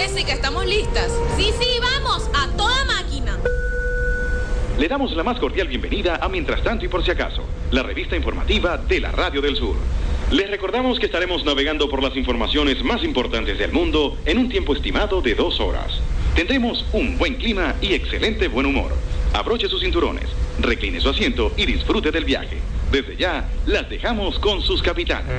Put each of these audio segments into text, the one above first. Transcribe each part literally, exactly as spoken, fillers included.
Jessica, estamos listas. Sí, sí, vamos, a toda máquina. Le damos la más cordial bienvenida a Mientras Tanto y Por Si Acaso, la revista informativa de la Radio del Sur. Les recordamos que estaremos navegando por las informaciones más importantes del mundo en un tiempo estimado de dos horas. Tendremos un buen clima y excelente buen humor. Abroche sus cinturones, recline su asiento y disfrute del viaje. Desde ya, las dejamos con sus capitanes.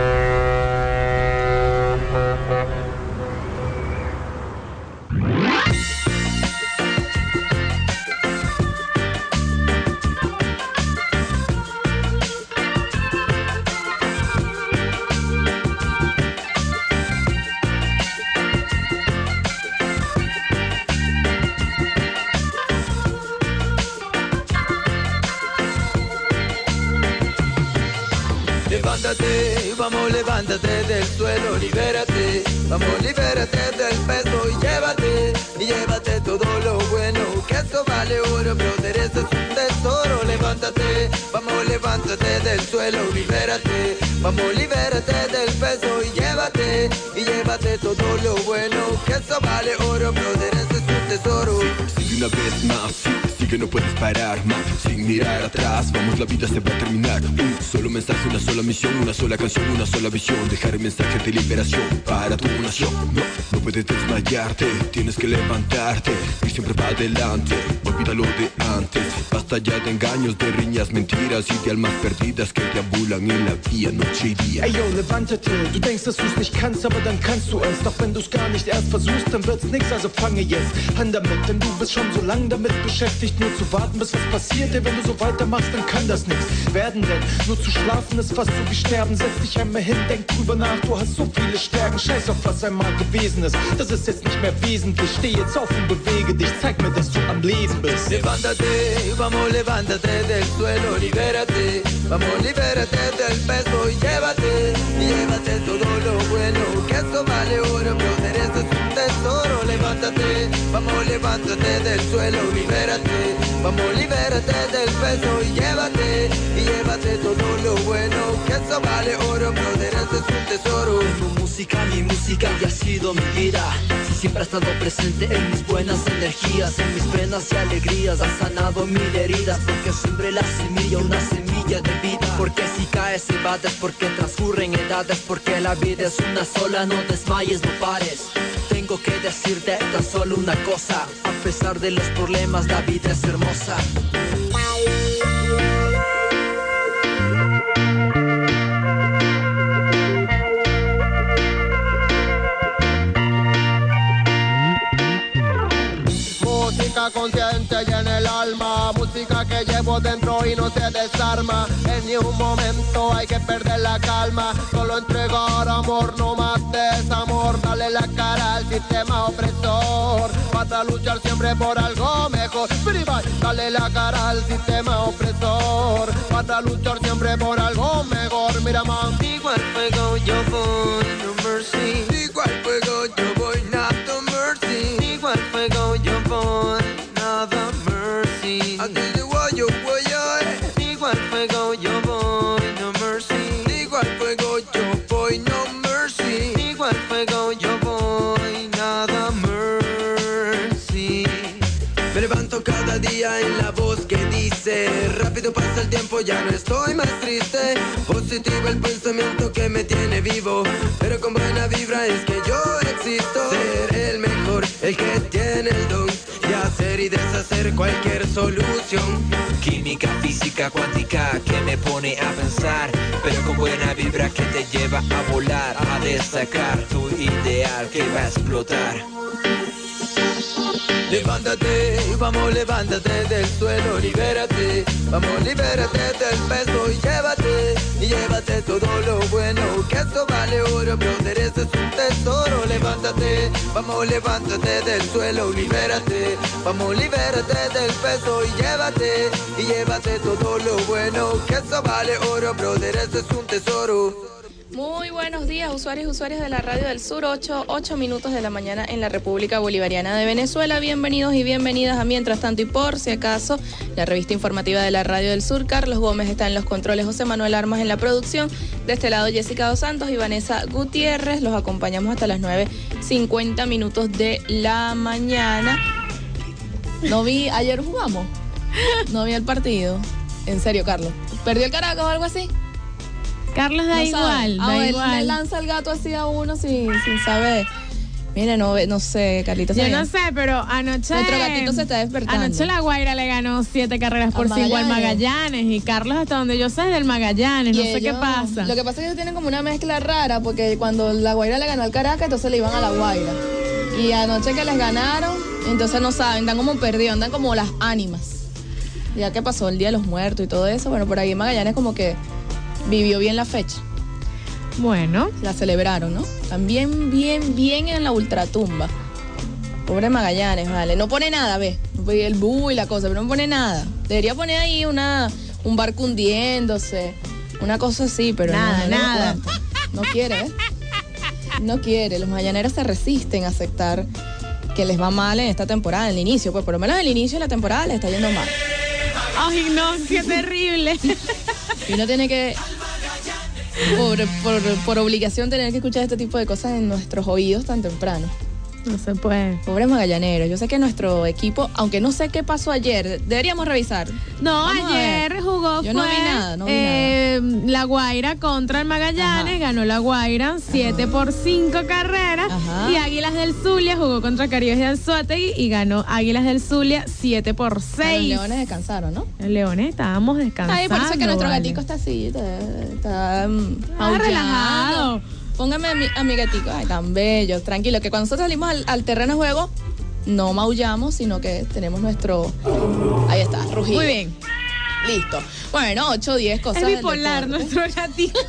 Levántate, vamos, levántate del suelo, libérate. Vamos, libérate del peso y llévate, y llévate todo lo bueno, que esto vale oro, brother, esto es un tesoro. Levántate, vamos, levántate del suelo, libérate. Vamos, libérate del peso y llévate, y llévate todo lo bueno, que esto vale oro, brother, esto es un tesoro. Sigue una vez más, sí, sí que no puedes parar más, sin mirar atrás, vamos, la vida se va a terminar. Un solo mensaje, una sola misión, una sola canción, una sola visión, dejar el mensaje de liberación para tu nación. No, no puedes desmayarte, tienes que levantarte y siempre va adelante, olvida lo de antes. Basta ya de engaños, de riñas, mentiras y de almas perdidas que deambulan en la vía noche y día. Ey yo, levántate, du denkst, dass du's nicht kannst, aber dann kannst du es. Doch wenn du's gar nicht erst versuchst, dann wird's nix, also fange jetzt an damit. Denn du bist schon so lang damit beschäftigt, nur zu warten, bis was passiert. Ey, wenn du so weitermachst, dann kann das nichts werden, denn nur zu schlafen ist fast so wie sterben. Setz dich einmal hin, denk drüber nach, du hast so viele Stärken. Scheiß auf was einmal gewesen ist, das ist jetzt nicht mehr wesentlich. Steh jetzt auf und bewege dich, zeig mir, dass du am Leben bist. Levántate, vamos, levántate del suelo, libérate. Vamos, libérate del peso y llévate, y llévate todo lo bueno, que esto vale oro, brother, esto es un tesoro. Levántate, vamos, levántate del suelo, libérate. Vamos, libérate del peso y llévate, y llévate todo lo bueno, que esto vale oro, brother, esto es un tesoro. Tu música, mi música y ha sido mi vida. Siempre ha estado presente en mis buenas energías, en mis penas y alegrías. Ha sanado mil heridas, porque siempre la semilla, una semilla de vida. Porque si caes y bates, porque transcurren edades, porque la vida es una sola, no desmayes, no pares. Tengo que decirte tan solo una cosa, a pesar de los problemas, la vida es hermosa. Música consciente y en el alma, música que llevo dentro y no se desarma. En ni un momento hay que perder la calma, solo entregar amor, no más desamor. Dale la cara al sistema opresor, para luchar siempre por algo mejor. Dale la cara al sistema opresor, para luchar siempre por algo mejor. Mira man, digo al fuego yo voy, no mercy. Digo al fuego yo voy, not no mercy. Digo al fuego yo voy, nada mercy. I tell you what yo voy a. Digo al fuego yo voy, no mercy. Digo al fuego yo voy, no mercy. Digo al fuego yo voy, nada mercy. Me levanto cada día en la voz que dice, rápido pasa el tiempo, ya no estoy más triste. Positivo el pensamiento que me tiene vivo, pero con buena vibra es que yo existo. Ser el mejor, el que tiene el don de hacer y deshacer cualquier solución. Química, física, cuántica que me pone a pensar, pero con buena vibra que te lleva a volar, a destacar tu ideal que va a explotar. Levántate, vamos, levántate del suelo, libérate. Vamos, libérate del peso y llévate, y llévate todo lo bueno, que esto vale oro, brother, esto es un tesoro. Levántate, vamos, levántate del suelo, libérate. Vamos, libérate del peso y llévate, y llévate todo lo bueno, que esto vale oro, brother, esto es un tesoro. Muy buenos días, usuarios y usuarias de la Radio del Sur, ocho, ocho minutos de la mañana en la República Bolivariana de Venezuela. Bienvenidos y bienvenidas a Mientras Tanto y Por Si Acaso, la revista informativa de la Radio del Sur. Carlos Gómez está en los controles, José Manuel Armas en la producción. De este lado, Jessica Dos Santos y Vanessa Gutiérrez. Los acompañamos hasta las nueve cincuenta minutos de la mañana. No vi, ayer jugamos, no vi el partido. En serio, Carlos. ¿Perdió el Caracas o algo así? Carlos da no igual, ah, da él igual. le lanza el gato así a uno sin, sin saber. Mire, no, no sé, Carlitos. Yo no sé, pero anoche... Nuestro gatito se está despertando. Anoche la Guaira le ganó siete carreras por cinco al Magallanes. Y Carlos, hasta donde yo sé, es del Magallanes. No sé ellos, qué pasa. Lo que pasa es que ellos tienen como una mezcla rara, porque cuando la Guaira le ganó al Caracas, entonces le iban a la Guaira. Y anoche que les ganaron, entonces no saben, están como perdidos, andan como las ánimas. Ya que pasó el Día de los Muertos y todo eso, bueno, por ahí Magallanes como que vivió bien la fecha. Bueno. La celebraron, ¿no? También bien, bien en la ultratumba. Pobre Magallanes, vale. No pone nada, ve. El bu y la cosa, pero no pone nada. Debería poner ahí una, un barco hundiéndose, una cosa así, pero nada, no, no nada. No quiere, ¿eh? No quiere. Los magallaneros se resisten a aceptar que les va mal en esta temporada, en el inicio, pues por lo menos en el inicio de la temporada les está yendo mal. Ay, no, qué terrible. Y uno tiene que... Por, por, por obligación tener que escuchar este tipo de cosas en nuestros oídos tan temprano. No se puede. Pobres magallaneros. Yo sé que nuestro equipo, aunque no sé qué pasó ayer, deberíamos revisar. No, Vamos ayer jugó Yo fue no vi nada, no vi eh, La Guaira contra el Magallanes. Ajá. Ganó La Guaira siete por cinco carreras. Ajá. Y Águilas del Zulia jugó contra Caribes de Anzoátegui y ganó Águilas del Zulia siete por seis. Los leones descansaron, ¿no? Los leones estábamos descansando. Ay, por eso es que nuestro vale. gatico está así, está, está um, ah, relajado. Póngame a mi, a mi gatico, ay, tan bello, tranquilo, que cuando nosotros salimos al, al terreno de juego, no maullamos, sino que tenemos nuestro, ahí está, rugido. Muy bien. Listo. Bueno, ocho o diez cosas. Es bipolar nuestro gatito.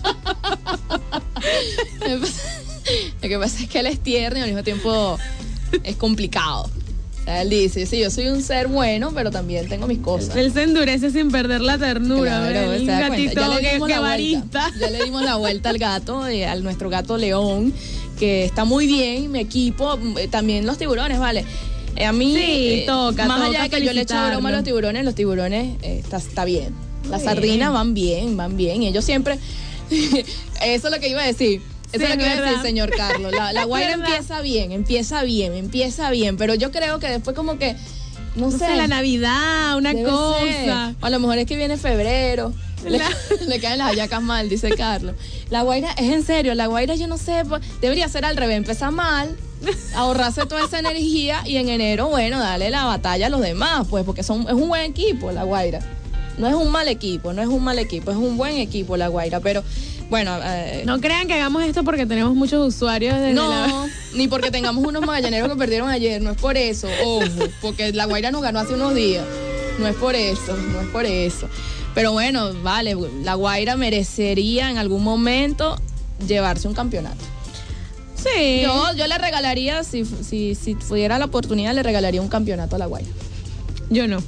Lo que pasa es que él es tierno y al mismo tiempo es complicado. O sea, él dice, sí, yo soy un ser bueno, pero también tengo mis cosas. Él se endurece sin perder la ternura. Claro, el gatito ya le que, dimos que la varista. Vuelta, ya le dimos la vuelta al gato, eh, a nuestro gato León, que está muy bien, mi equipo, eh, también los tiburones, ¿vale? Eh, a mí, sí, eh, toca, más toca allá de que yo le echo broma a los tiburones, los tiburones eh, está, está bien. Las bien. sardinas van bien, van bien. Y ellos siempre, eso es lo que iba a decir. Eso sí, es lo que iba a decir, verdad. señor Carlos. La, la Guaira empieza bien, empieza bien, empieza bien, pero yo creo que después como que, no, No sé. sé, la Navidad, una Debe cosa. ser. O a lo mejor es que viene febrero. Le, le caen las hallacas mal, dice Carlos. La Guaira, es en serio, la Guaira yo no sé, debería ser al revés, empezar mal, ahorrarse toda esa energía y en enero, bueno, darle la batalla a los demás, pues, porque son, es un buen equipo la Guaira. No es un mal equipo, no es un mal equipo, es un buen equipo la Guaira, pero bueno... Eh, no crean que hagamos esto porque tenemos muchos usuarios desde No, la... ni porque tengamos unos magallaneros que perdieron ayer, no es por eso, ojo, porque la Guaira nos ganó hace unos días, no es por eso, no es por eso. Pero bueno, vale, la Guaira merecería en algún momento llevarse un campeonato. Sí. Yo, yo le regalaría, si, si, si tuviera la oportunidad, le regalaría un campeonato a la Guaira. Yo no.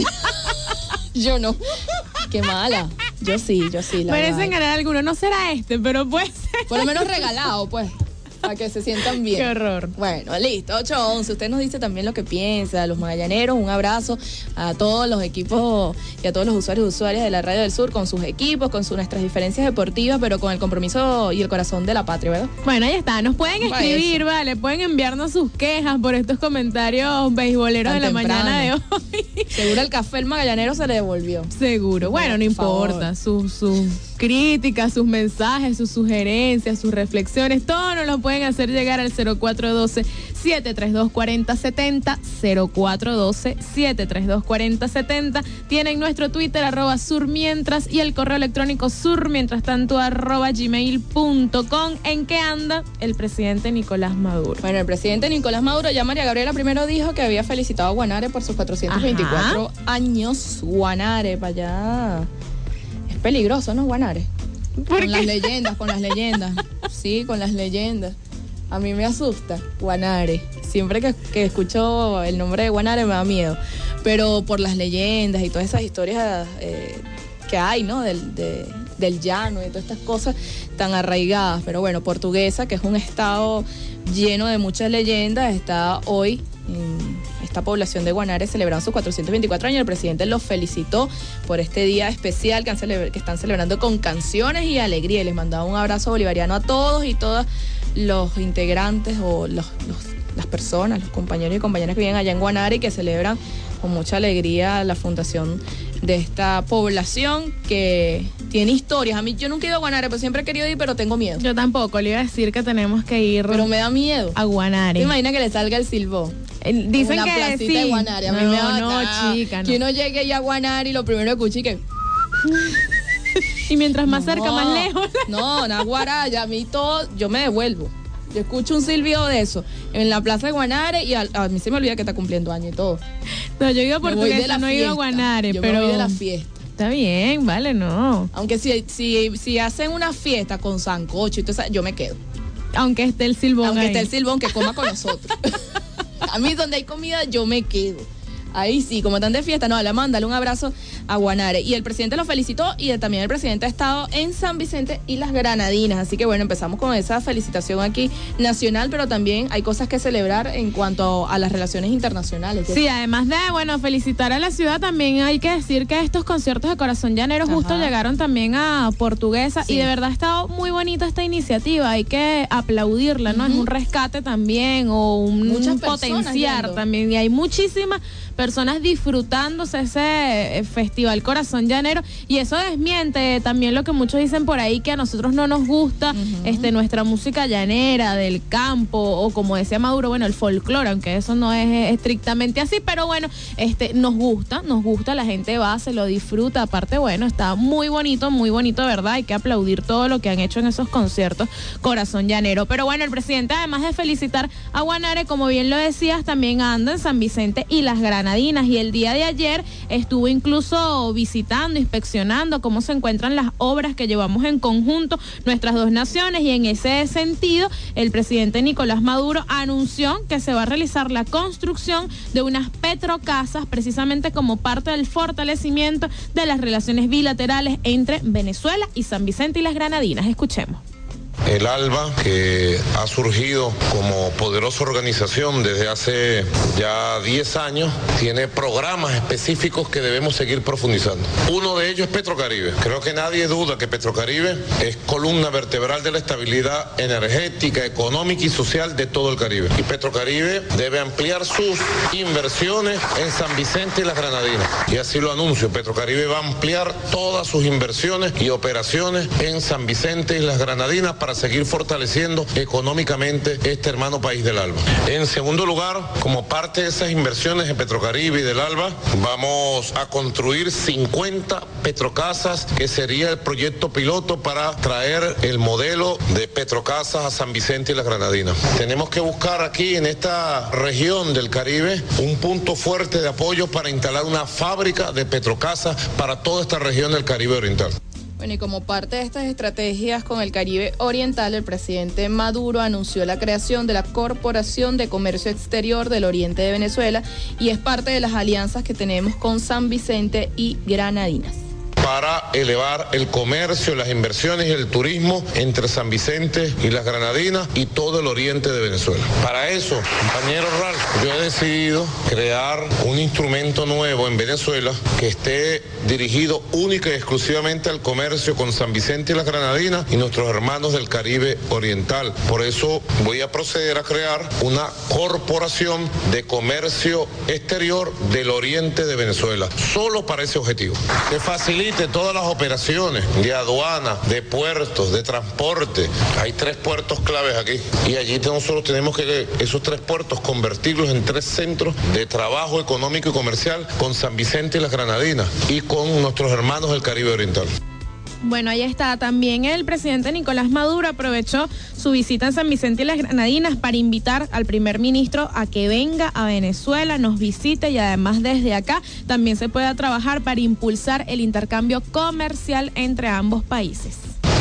Yo no. Qué mala. Yo sí, yo sí. La Merecen Guaira. ganar alguno. No será este, pero puede ser. Por lo menos regalado, pues. Para que se sientan bien. Qué horror. Bueno, listo, ocho once. Usted nos dice también lo que piensa. A los magallaneros, un abrazo a todos los equipos y a todos los usuarios y usuarias de la Radio del Sur con sus equipos, con sus, nuestras diferencias deportivas, pero con el compromiso y el corazón de la patria, ¿verdad? Bueno, ahí está. Nos pueden Va escribir, eso. vale. Pueden enviarnos sus quejas por estos comentarios beisboleros Tan de la temprano. mañana de hoy. Seguro el café el magallanero se le devolvió. Seguro. Bueno, no Por favor. importa. Sus sus críticas, sus mensajes, sus sugerencias, sus reflexiones, todo nos lo pueden hacer llegar al cero cuatro uno dos, siete tres dos, cuatro cero siete cero, cero cuatro uno dos, siete tres dos, cuatro cero siete cero. Tienen nuestro Twitter, arroba surmientras, y el correo electrónico surmientrastanto, arroba gmail punto com. ¿En qué anda el presidente Nicolás Maduro? Bueno, el presidente Nicolás Maduro, ya María Gabriela primero dijo que había felicitado a Guanare por sus cuatrocientos veinticuatro Ajá. años. Guanare, para allá. Es peligroso, ¿no, Guanare? ¿Por con qué? las leyendas, con las leyendas. Sí, con las leyendas. A mí me asusta Guanare. Siempre que, que escucho el nombre de Guanare me da miedo. Pero por las leyendas y todas esas historias eh, que hay, ¿no? Del, de, del llano y todas estas cosas tan arraigadas. Pero bueno, Portuguesa, que es un estado lleno de muchas leyendas, está hoy en esta población de Guanare celebrando sus cuatrocientos veinticuatro años. El presidente los felicitó por este día especial que, han celebra- que están celebrando con canciones y alegría, y les mandaba un abrazo bolivariano a todos y todas los integrantes o los, los, las personas, los compañeros y compañeras que viven allá en Guanare y que celebran con mucha alegría la fundación de esta población que tiene historias. A mí, yo nunca he ido a Guanare, pero siempre he querido ir, pero tengo miedo. Yo tampoco, le iba a decir que tenemos que ir. Pero me da miedo. A Guanare. ¿Te imaginas que le salga el silbón? Eh, dicen una que placita sí. de Guanare. A mí no, me da, no, ah, chica, no. Que uno llegue allá a Guanare y lo primero que escuche que... Y mientras más no, cerca, más lejos. No, Naguaraya, a mí todo, yo me devuelvo. Yo escucho un silbido de eso en la plaza de Guanare y a, a mí se me olvida que está cumpliendo años y todo. No, yo he ido a Me voy de Portuguesa, la no he ido a fiesta. Guanare, Yo pero... me voy de la fiesta. Está bien, vale, no. Aunque si, si, si hacen una fiesta con sancocho y todo eso, yo me quedo. Aunque esté el silbón Aunque ahí. esté el silbón, que coma con nosotros. A mí donde hay comida, yo me quedo. Ahí sí, como están de fiesta, no, le mándale un abrazo a Guanare. Y el presidente lo felicitó y el, también el presidente ha estado en San Vicente y las Granadinas. Así que bueno, empezamos con esa felicitación aquí nacional, pero también hay cosas que celebrar en cuanto a las relaciones internacionales. Sí, además de, bueno, felicitar a la ciudad, también hay que decir que estos conciertos de Corazón Llanero Ajá. justo llegaron también a Portuguesa, Sí. y de verdad ha estado muy bonita esta iniciativa, hay que aplaudirla, ¿no? Uh-huh. Es un rescate también o un, Muchas un personas potenciar yendo. también, y hay muchísimas personas disfrutándose ese eh, festival Corazón Llanero, y eso desmiente también lo que muchos dicen por ahí, que a nosotros no nos gusta Uh-huh. este nuestra música llanera del campo, o como decía Maduro, bueno, el folclore, aunque eso no es eh, estrictamente así, pero bueno, este nos gusta, nos gusta, la gente va, se lo disfruta, aparte, bueno, está muy bonito, muy bonito, ¿verdad? Hay que aplaudir todo lo que han hecho en esos conciertos Corazón Llanero. Pero bueno, el presidente, además de felicitar a Guanare, como bien lo decías, también anda en San Vicente y las Granadinas, y el día de ayer estuvo incluso visitando, inspeccionando cómo se encuentran las obras que llevamos en conjunto nuestras dos naciones, y en ese sentido el presidente Nicolás Maduro anunció que se va a realizar la construcción de unas petrocasas precisamente como parte del fortalecimiento de las relaciones bilaterales entre Venezuela y San Vicente y las Granadinas. Escuchemos. El ALBA, que ha surgido como poderosa organización desde hace ya diez años, tiene programas específicos que debemos seguir profundizando. Uno de ellos es Petrocaribe. Creo que nadie duda que Petrocaribe es columna vertebral de la estabilidad energética, económica y social de todo el Caribe. Y Petrocaribe debe ampliar sus inversiones en San Vicente y las Granadinas. Y así lo anuncio, Petrocaribe va a ampliar todas sus inversiones y operaciones en San Vicente y las Granadinas para seguir fortaleciendo económicamente este hermano país del ALBA. En segundo lugar, como parte de esas inversiones en Petrocaribe y del ALBA, vamos a construir cincuenta petrocasas, que sería el proyecto piloto para traer el modelo de petrocasas a San Vicente y las Granadinas. Tenemos que buscar aquí en esta región del Caribe un punto fuerte de apoyo para instalar una fábrica de petrocasas para toda esta región del Caribe Oriental. Bueno, y como parte de estas estrategias con el Caribe Oriental, el presidente Maduro anunció la creación de la Corporación de Comercio Exterior del Oriente de Venezuela, y es parte de las alianzas que tenemos con San Vicente y Granadinas, para elevar el comercio, las inversiones y el turismo entre San Vicente y las Granadinas y todo el oriente de Venezuela. Para eso, compañero Ralph, yo he decidido crear un instrumento nuevo en Venezuela que esté dirigido única y exclusivamente al comercio con San Vicente y las Granadinas y nuestros hermanos del Caribe Oriental. Por eso voy a proceder a crear una corporación de comercio exterior del oriente de Venezuela, solo para ese objetivo. Que facilite todas las operaciones de aduana, de puertos, de transporte. Hay tres puertos claves aquí, y allí nosotros tenemos que esos tres puertos convertirlos en tres centros de trabajo económico y comercial con San Vicente y las Granadinas y con nuestros hermanos del Caribe Oriental. Bueno, ahí está. También el presidente Nicolás Maduro aprovechó su visita en San Vicente y las Granadinas para invitar al primer ministro a que venga a Venezuela, nos visite, y además desde acá también se pueda trabajar para impulsar el intercambio comercial entre ambos países.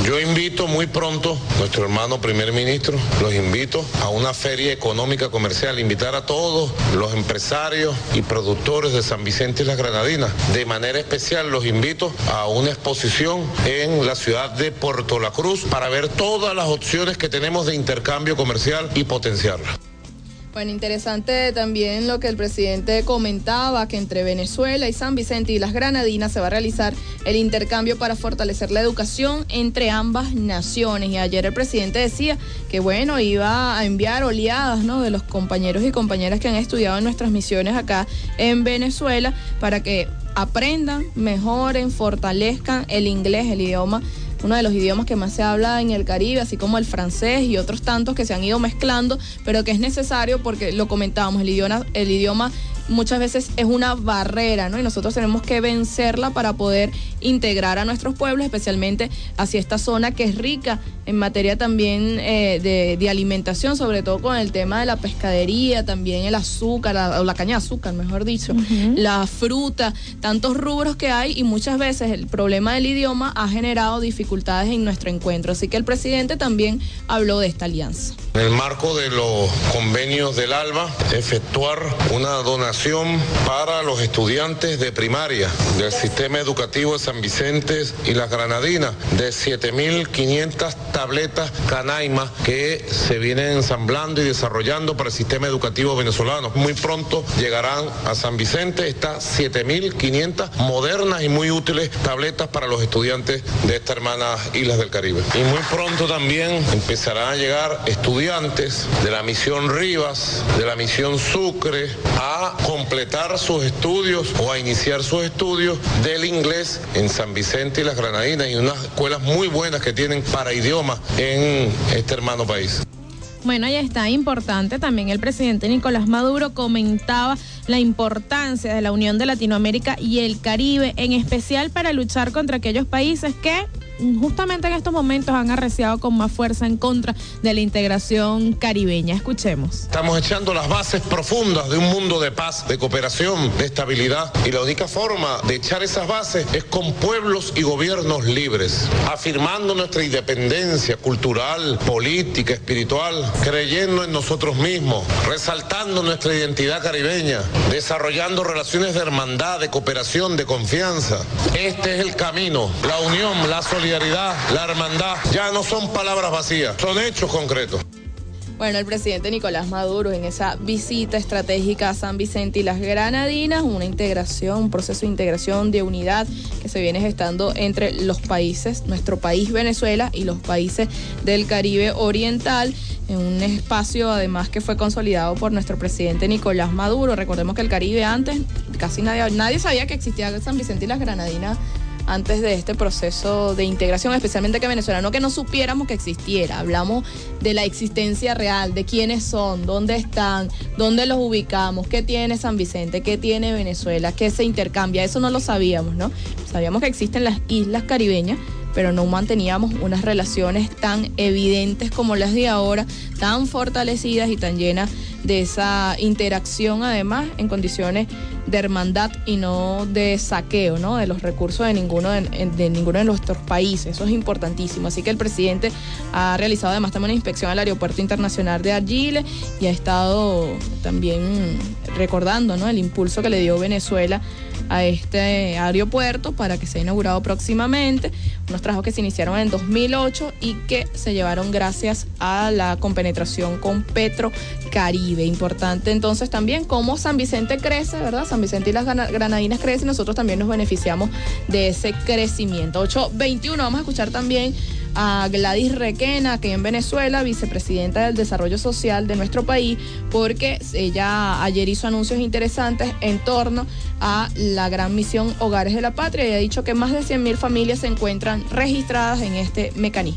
Yo invito muy pronto, nuestro hermano primer ministro, los invito a una feria económica comercial, invitar a todos los empresarios y productores de San Vicente y las Granadinas. De manera especial los invito a una exposición en la ciudad de Puerto La Cruz para ver todas las opciones que tenemos de intercambio comercial y potenciarla. Bueno, interesante también lo que el presidente comentaba, que entre Venezuela y San Vicente y las Granadinas se va a realizar el intercambio para fortalecer la educación entre ambas naciones. Y ayer el presidente decía que, bueno, iba a enviar oleadas, ¿no?, de los compañeros y compañeras que han estudiado en nuestras misiones acá en Venezuela para que aprendan, mejoren, fortalezcan el inglés, el idioma, uno de los idiomas que más se habla en el Caribe, así como el francés y otros tantos que se han ido mezclando, pero que es necesario porque lo comentábamos, el idioma, el idioma muchas veces es una barrera, ¿no? Y nosotros tenemos que vencerla para poder integrar a nuestros pueblos, especialmente hacia esta zona que es rica en materia también eh, de, de alimentación, sobre todo con el tema de la pescadería, también el azúcar, la, o la caña de azúcar, mejor dicho, uh-huh. la fruta, tantos rubros que hay, y muchas veces el problema del idioma ha generado dificultades en nuestro encuentro. Así que el presidente también habló de esta alianza. En el marco de los convenios del ALBA, efectuar una donación para los estudiantes de primaria del sistema educativo de San Vicente y las Granadinas de siete mil quinientas tabletas Canaima que se vienen ensamblando y desarrollando para el sistema educativo venezolano. Muy pronto llegarán a San Vicente estas siete mil quinientas modernas y muy útiles tabletas para los estudiantes de estas hermanas islas del Caribe. Y muy pronto también empezarán a llegar estudiantes de la misión Rivas, de la misión Sucre, a completar sus estudios o a iniciar sus estudios del inglés en San Vicente y las Granadinas, y unas escuelas muy buenas que tienen para idiomas en este hermano país. Bueno, ya está importante. También el presidente Nicolás Maduro comentaba la importancia de la unión de Latinoamérica y el Caribe, en especial para luchar contra aquellos países que justamente en estos momentos han arreciado con más fuerza en contra de la integración caribeña. Escuchemos. Estamos echando las bases profundas de un mundo de paz, de cooperación, de estabilidad, y la única forma de echar esas bases es con pueblos y gobiernos libres, afirmando nuestra independencia cultural, política, espiritual, creyendo en nosotros mismos, resaltando nuestra identidad caribeña, desarrollando relaciones de hermandad, de cooperación, de confianza. Este es el camino, la unión, la solidaridad, la hermandad. Ya no son palabras vacías, son hechos concretos. Bueno, el presidente Nicolás Maduro en esa visita estratégica a San Vicente y las Granadinas, una integración, un proceso de integración, de unidad que se viene gestando entre los países, nuestro país Venezuela y los países del Caribe Oriental, en un espacio además que fue consolidado por nuestro presidente Nicolás Maduro. Recordemos que el Caribe antes, casi nadie, nadie sabía que existía San Vicente y las Granadinas antes de este proceso de integración, especialmente que Venezuela, no que no supiéramos que existiera, hablamos de la existencia real, de quiénes son, dónde están, dónde los ubicamos, qué tiene San Vicente, qué tiene Venezuela, qué se intercambia, eso no lo sabíamos, ¿no? Sabíamos que existen las islas caribeñas, pero no manteníamos unas relaciones tan evidentes como las de ahora, tan fortalecidas y tan llenas de esa interacción, además, en condiciones de hermandad y no de saqueo, ¿no?, de los recursos de ninguno de, de ninguno de nuestros países. Eso es importantísimo. Así que el presidente ha realizado además también una inspección al Aeropuerto Internacional de Argyle y ha estado también recordando, ¿no?, el impulso que le dio Venezuela a este aeropuerto para que sea inaugurado próximamente, unos trabajos que se iniciaron en dos mil ocho y que se llevaron gracias a la compenetración con Petrocaribe. Importante entonces también cómo San Vicente crece, ¿verdad? San Vicente y las Granadinas crecen, nosotros también nos beneficiamos de ese crecimiento. ocho veintiuno, vamos a escuchar también a Gladys Requena, que en Venezuela, vicepresidenta del Desarrollo Social de nuestro país, porque ella ayer hizo anuncios interesantes en torno a la gran misión Hogares de la Patria y ha dicho que más de cien mil familias se encuentran registradas en este mecanismo.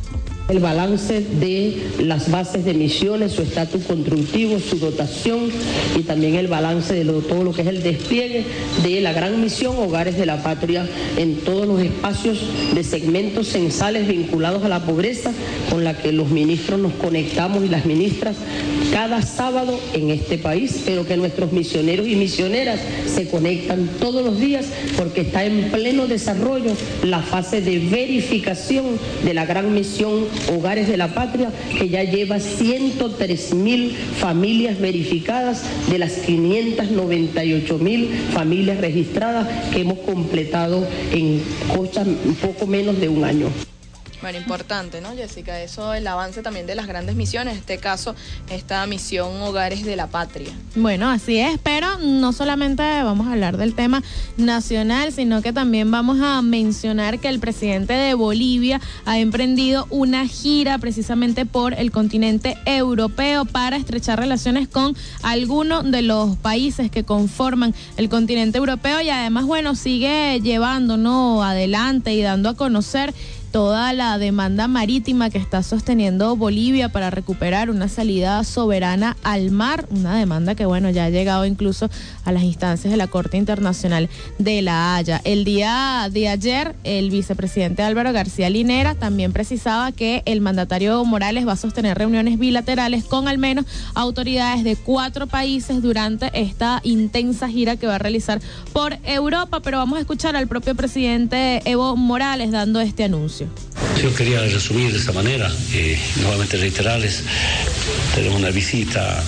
El balance de las bases de misiones, su estatus constructivo, su dotación y también el balance de lo, todo lo que es el despliegue de la gran misión Hogares de la Patria en todos los espacios de segmentos censales vinculados a la pobreza con la que los ministros nos conectamos y las ministras cada sábado en este país, pero que nuestros misioneros y misioneras se conectan todos los días porque está en pleno desarrollo la fase de verificación de la gran misión Hogares de la Patria, que ya lleva ciento tres mil familias verificadas de las quinientas noventa y ocho mil familias registradas que hemos completado en cosa, un poco menos de un año. Bueno, importante, ¿no, Jessica? Eso, el avance también de las grandes misiones, en este caso, esta misión Hogares de la Patria. Bueno, así es, pero no solamente vamos a hablar del tema nacional, sino que también vamos a mencionar que el presidente de Bolivia ha emprendido una gira precisamente por el continente europeo para estrechar relaciones con algunos de los países que conforman el continente europeo y además, bueno, sigue llevando, ¿no?, adelante y dando a conocer toda la demanda marítima que está sosteniendo Bolivia para recuperar una salida soberana al mar, una demanda que, bueno, ya ha llegado incluso a las instancias de la Corte Internacional de La Haya. El día de ayer, el vicepresidente Álvaro García Linera también precisaba que el mandatario Evo Morales va a sostener reuniones bilaterales con al menos autoridades de cuatro países durante esta intensa gira que va a realizar por Europa, pero vamos a escuchar al propio presidente Evo Morales dando este anuncio. Yo quería resumir de esta manera, eh, nuevamente reiterarles, tenemos una visita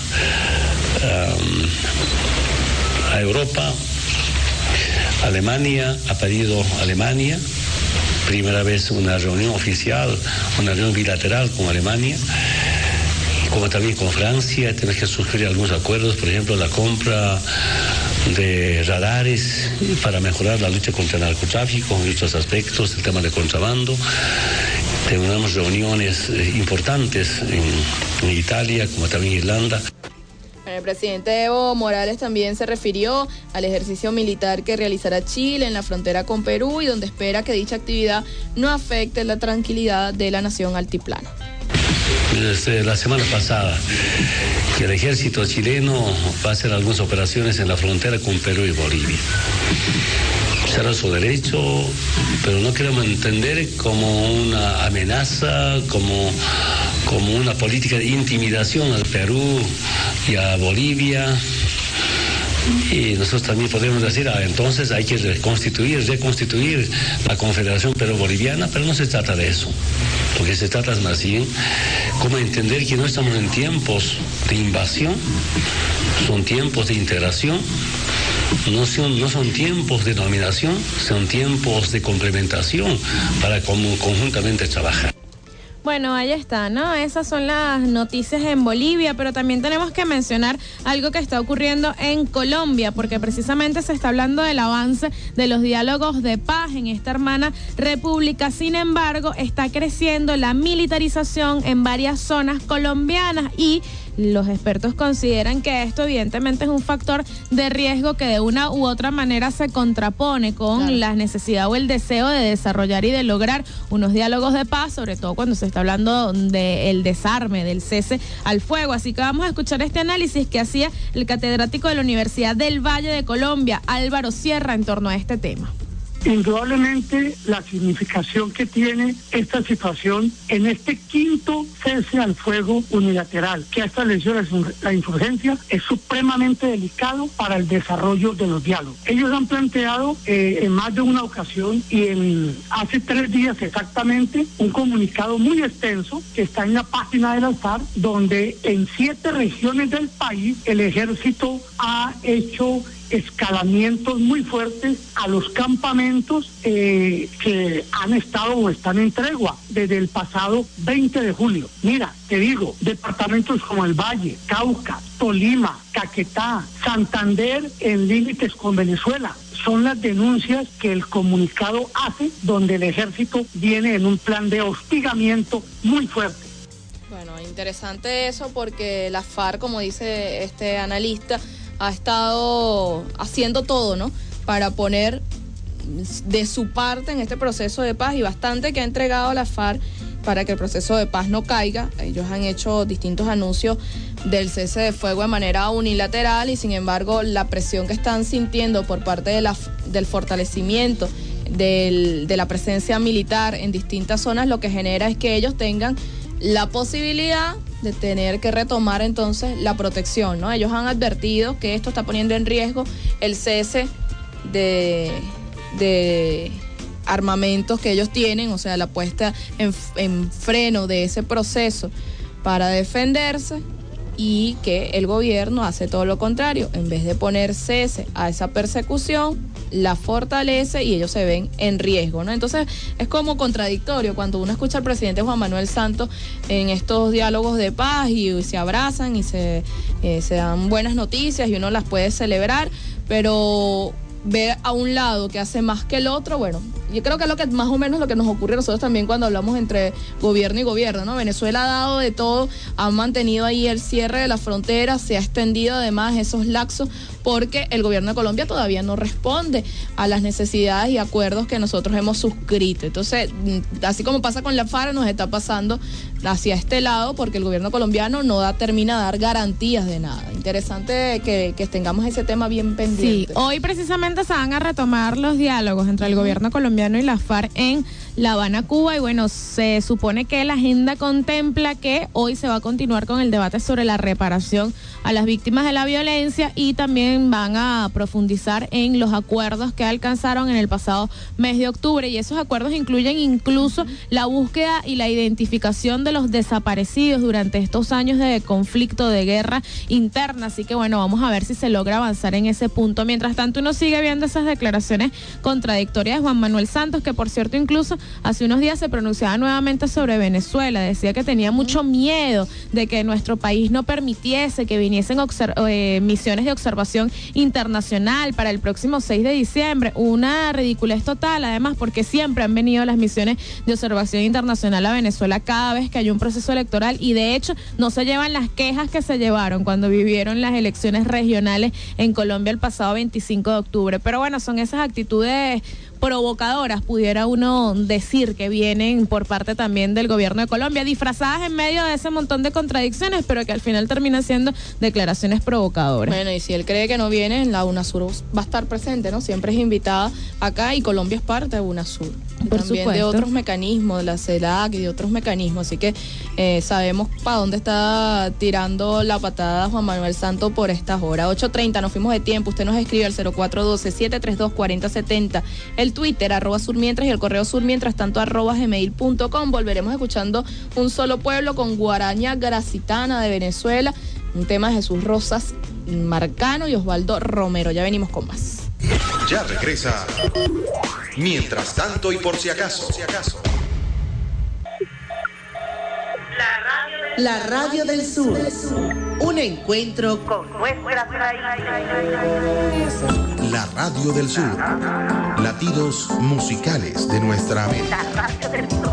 um, a Europa, Alemania, ha pedido Alemania, primera vez una reunión oficial, una reunión bilateral con Alemania, como también con Francia, tenemos que suscribir algunos acuerdos, por ejemplo, la compra de radares para mejorar la lucha contra el narcotráfico en muchos aspectos, el tema de contrabando. Tenemos reuniones importantes en, en Italia, como también en Irlanda. El presidente Evo Morales también se refirió al ejercicio militar que realizará Chile en la frontera con Perú y donde espera que dicha actividad no afecte la tranquilidad de la nación altiplano. Desde la semana pasada que el ejército chileno va a hacer algunas operaciones en la frontera con Perú y Bolivia. Será su derecho, pero no queremos entender como una amenaza, como, como una política de intimidación al Perú y a Bolivia. Y nosotros también podemos decir, ah, entonces hay que reconstituir, reconstituir la Confederación Perú-Boliviana, pero no se trata de eso. Lo que se trata es más bien como entender que no estamos en tiempos de invasión, son tiempos de integración, no son, no son tiempos de dominación, son tiempos de complementación para como, conjuntamente trabajar. Bueno, ahí está, ¿no? Esas son las noticias en Bolivia, pero también tenemos que mencionar algo que está ocurriendo en Colombia, porque precisamente se está hablando del avance de los diálogos de paz en esta hermana república. Sin embargo, está creciendo la militarización en varias zonas colombianas y los expertos consideran que esto evidentemente es un factor de riesgo que de una u otra manera se contrapone con claro. la necesidad o el deseo de desarrollar y de lograr unos diálogos de paz, sobre todo cuando se está hablando del desarme, del cese al fuego. Así que vamos a escuchar este análisis que hacía el catedrático de la Universidad del Valle de Colombia, Álvaro Sierra, en torno a este tema. Indudablemente la significación que tiene esta situación en este quinto cese al fuego unilateral que ha establecido la insurgencia es supremamente delicado para el desarrollo de los diálogos. Ellos han planteado eh, en más de una ocasión y en hace tres días exactamente un comunicado muy extenso que está en la página de la FARC, donde en siete regiones del país el ejército ha hecho escalamientos muy fuertes a los campamentos eh, que han estado o están en tregua desde el pasado veinte de julio. Mira, te digo, departamentos como el Valle, Cauca, Tolima, Caquetá, Santander en límites con Venezuela. Son las denuncias que el comunicado hace, donde el ejército viene en un plan de hostigamiento muy fuerte. Bueno, interesante eso porque la FARC, como dice este analista, ha estado haciendo todo, ¿no?, para poner de su parte en este proceso de paz y bastante que ha entregado la FARC para que el proceso de paz no caiga. Ellos han hecho distintos anuncios del cese de fuego de manera unilateral y sin embargo la presión que están sintiendo por parte de la, del fortalecimiento del, de la presencia militar en distintas zonas lo que genera es que ellos tengan la posibilidad de tener que retomar entonces la protección, ¿no? Ellos han advertido que esto está poniendo en riesgo el cese de, de armamentos que ellos tienen, o sea, la puesta en, en freno de ese proceso para defenderse, y que el gobierno hace todo lo contrario, en vez de poner cese a esa persecución, la fortalece y ellos se ven en riesgo, ¿no? Entonces es como contradictorio cuando uno escucha al presidente Juan Manuel Santos en estos diálogos de paz y, y se abrazan y se, eh, se dan buenas noticias y uno las puede celebrar, pero ver a un lado que hace más que el otro, bueno, yo creo que es lo que más o menos lo que nos ocurre a nosotros también cuando hablamos entre gobierno y gobierno, ¿no? Venezuela ha dado de todo, ha mantenido ahí el cierre de la frontera, se ha extendido además esos lapsos porque el gobierno de Colombia todavía no responde a las necesidades y acuerdos que nosotros hemos suscrito. Entonces, así como pasa con la FARC, nos está pasando hacia este lado porque el gobierno colombiano no da, termina de dar garantías de nada. Interesante que, que tengamos ese tema bien pendiente. Sí, hoy precisamente se van a retomar los diálogos entre el gobierno colombiano y la FARC en La Habana, Cuba, y bueno, se supone que la agenda contempla que hoy se va a continuar con el debate sobre la reparación a las víctimas de la violencia y también van a profundizar en los acuerdos que alcanzaron en el pasado mes de octubre, y esos acuerdos incluyen incluso la búsqueda y la identificación de los desaparecidos durante estos años de conflicto, de guerra interna, así que bueno, vamos a ver si se logra avanzar en ese punto. Mientras tanto, uno sigue viendo esas declaraciones contradictorias de Juan Manuel Santos, que por cierto incluso hace unos días se pronunciaba nuevamente sobre Venezuela, decía que tenía mucho miedo de que nuestro país no permitiese que viniesen eh, misiones de observación internacional para el próximo seis de diciembre, una ridiculez total además porque siempre han venido las misiones de observación internacional a Venezuela cada vez que hay un proceso electoral, y de hecho no se llevan las quejas que se llevaron cuando vivieron las elecciones regionales en Colombia el pasado veinticinco de octubre, pero bueno, son esas actitudes provocadoras, pudiera uno decir, que vienen por parte también del gobierno de Colombia, disfrazadas en medio de ese montón de contradicciones, pero que al final terminan siendo declaraciones provocadoras. Bueno, y si él cree que no viene, la UNASUR va a estar presente, ¿no? Siempre es invitada acá y Colombia es parte de UNASUR. Por también supuesto. De otros mecanismos, de la CELAC y de otros mecanismos, así que eh, sabemos para dónde está tirando la patada Juan Manuel Santos por estas horas. ocho treinta, nos fuimos de tiempo, usted nos escribe al cero cuatro uno dos, siete tres dos, cuatro cero siete cero, el Twitter, arroba surmientras, y el correo surmientras tanto arroba gmail punto com. Volveremos escuchando Un Solo Pueblo con Guaraña Gracitana de Venezuela, un tema de Jesús Rosas Marcano y Osvaldo Romero. Ya venimos con más. Ya regresa Mientras Tanto y Por Si Acaso. La Radio del Sur. Un encuentro con nuestras raíces. La Radio del Sur. Latidos musicales de nuestra América. La Radio del Sur.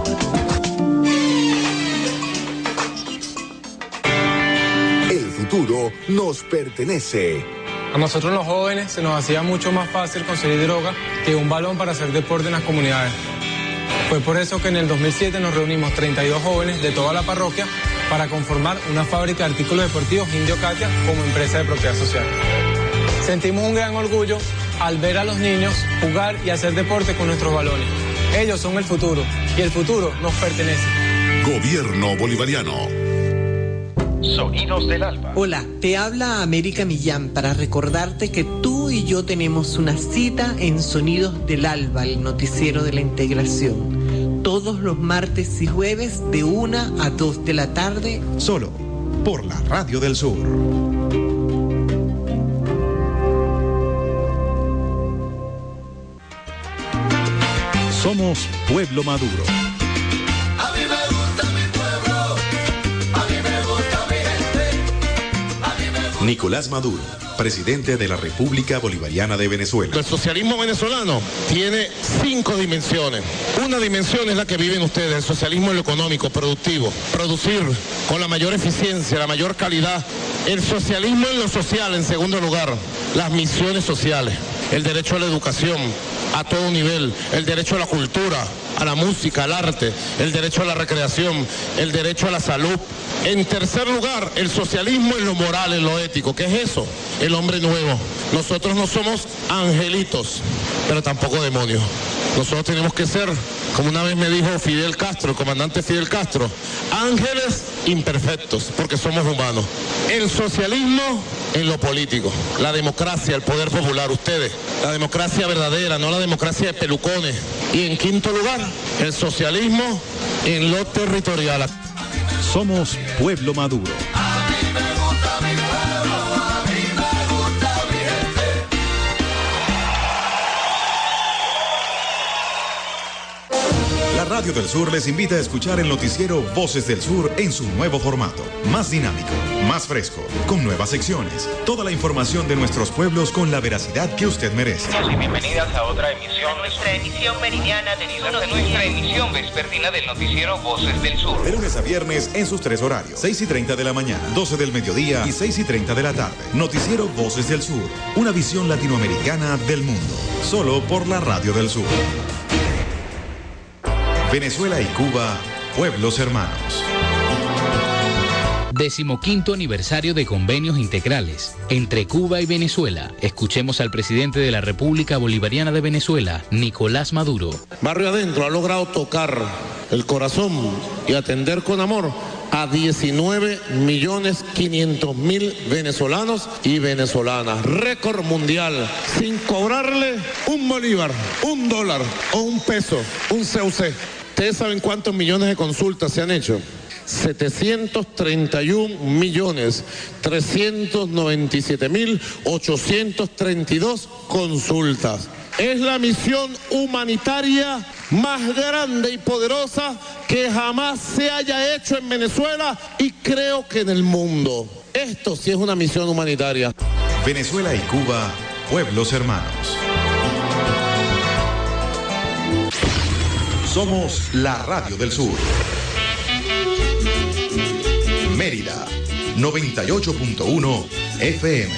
El futuro nos pertenece. A nosotros los jóvenes se nos hacía mucho más fácil conseguir droga que un balón para hacer deporte en las comunidades. Fue por eso que en el dos mil siete nos reunimos treinta y dos jóvenes de toda la parroquia para conformar una fábrica de artículos deportivos Indio Katia como empresa de propiedad social. Sentimos un gran orgullo al ver a los niños jugar y hacer deporte con nuestros balones. Ellos son el futuro y el futuro nos pertenece. Gobierno Bolivariano. Sonidos del Alba. Hola, te habla América Millán para recordarte que tú y yo tenemos una cita en Sonidos del Alba, el noticiero de la integración. Todos los martes y jueves de una a dos de la tarde. Solo por la Radio del Sur. Somos Pueblo Maduro. Nicolás Maduro, presidente de la República Bolivariana de Venezuela. El socialismo venezolano tiene cinco dimensiones. Una dimensión es la que viven ustedes, el socialismo en lo económico, productivo. Producir con la mayor eficiencia, la mayor calidad. El socialismo en lo social, en segundo lugar. Las misiones sociales, el derecho a la educación a todo nivel, el derecho a la cultura, a la música, al arte, el derecho a la recreación, el derecho a la salud. En tercer lugar, el socialismo en lo moral, en lo ético. ¿Qué es eso? El hombre nuevo. Nosotros no somos angelitos, pero tampoco demonios. Nosotros tenemos que ser, como una vez me dijo Fidel Castro, el comandante Fidel Castro, ángeles imperfectos, porque somos humanos. El socialismo en lo político, la democracia, el poder popular, ustedes, la democracia verdadera, no la democracia de pelucones. Y en quinto lugar, el socialismo en lo territorial. Somos Pueblo Maduro. La Radio del Sur les invita a escuchar el noticiero Voces del Sur en su nuevo formato, más dinámico, más fresco, con nuevas secciones, toda la información de nuestros pueblos con la veracidad que usted merece. Y bienvenidas a otra emisión de nuestra emisión meridiana de nuestra emisión vespertina del noticiero Voces del Sur. De lunes a viernes en sus tres horarios, seis y treinta de la mañana, doce del mediodía y seis y treinta de la tarde. Noticiero Voces del Sur, una visión latinoamericana del mundo, solo por la Radio del Sur. Venezuela y Cuba, pueblos hermanos. Decimoquinto aniversario de convenios integrales entre Cuba y Venezuela. Escuchemos al presidente de la República Bolivariana de Venezuela, Nicolás Maduro. Barrio Adentro ha logrado tocar el corazón y atender con amor a diecinueve millones quinientos mil venezolanos y venezolanas. Récord mundial, sin cobrarle un bolívar, un dólar o un peso, un C U C. ¿Ustedes saben cuántos millones de consultas se han hecho? setecientos treinta y un millones trescientos noventa y siete mil ochocientos treinta y dos consultas. Es la misión humanitaria más grande y poderosa que jamás se haya hecho en Venezuela y creo que en el mundo. Esto sí es una misión humanitaria. Venezuela y Cuba, pueblos hermanos. Somos la Radio del Sur. Mérida, noventa y ocho punto uno F M.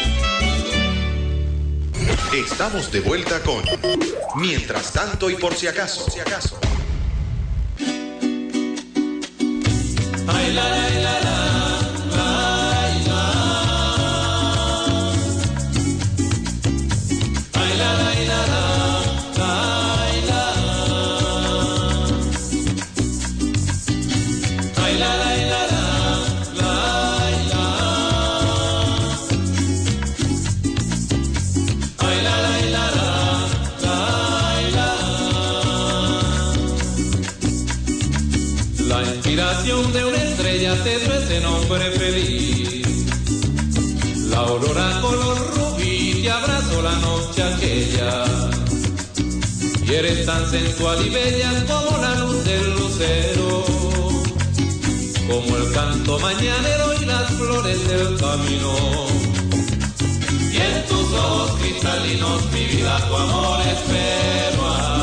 Estamos de vuelta con Mientras tanto y por si acaso. Si acaso. Ay, la, la, la, la. De una estrella te dio ese nombre feliz. La aurora color rubí te abrazó la noche aquella. Y eres tan sensual y bella como la luz del lucero, como el canto mañanero y las flores del camino. Y en tus ojos cristalinos mi vida tu amor espera.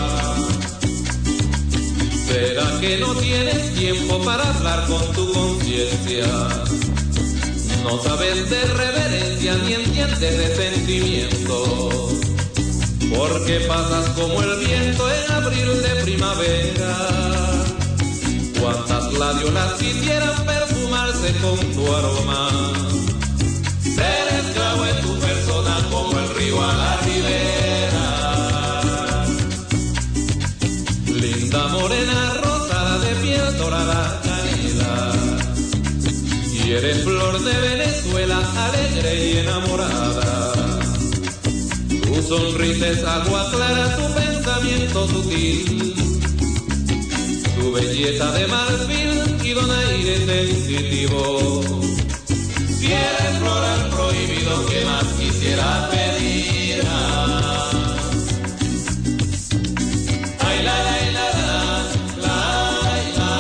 ¿Será que no tienes tiempo para hablar con tu conciencia? No sabes de reverencia ni entiendes de sentimientos, porque pasas como el viento en abril de primavera. Cuántas gladiolas quisieran perfumarse con tu aroma, ser esclavo en tu persona como el río a la ribera. Linda morena rosada de piel dorada canela, y eres flor de Venezuela alegre y enamorada. Tu sonrisa es agua clara, tu pensamiento sutil, tu belleza de marfil y donaire sensitivo. Si eres floral prohibido, ¿qué más quisiera pedir? Ay, la, la, la, la, la,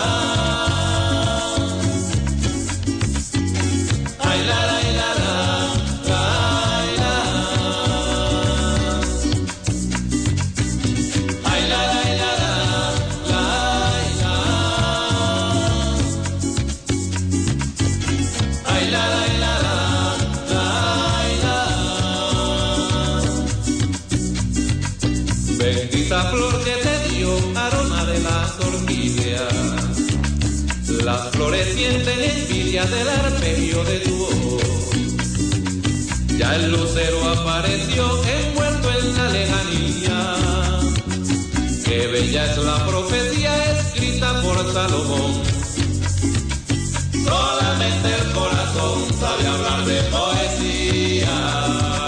ay, la, la, la, la, la, ay, la, la, la, la, ay, la, la, la, bendita flor que te dio aroma de las orquídeas. Las flores sienten envidia del arpegio de tu voz. Ya el lucero apareció envuelto en la lejanía. Qué bella es la profecía escrita por Salomón. Solamente el corazón sabe hablar de poesía.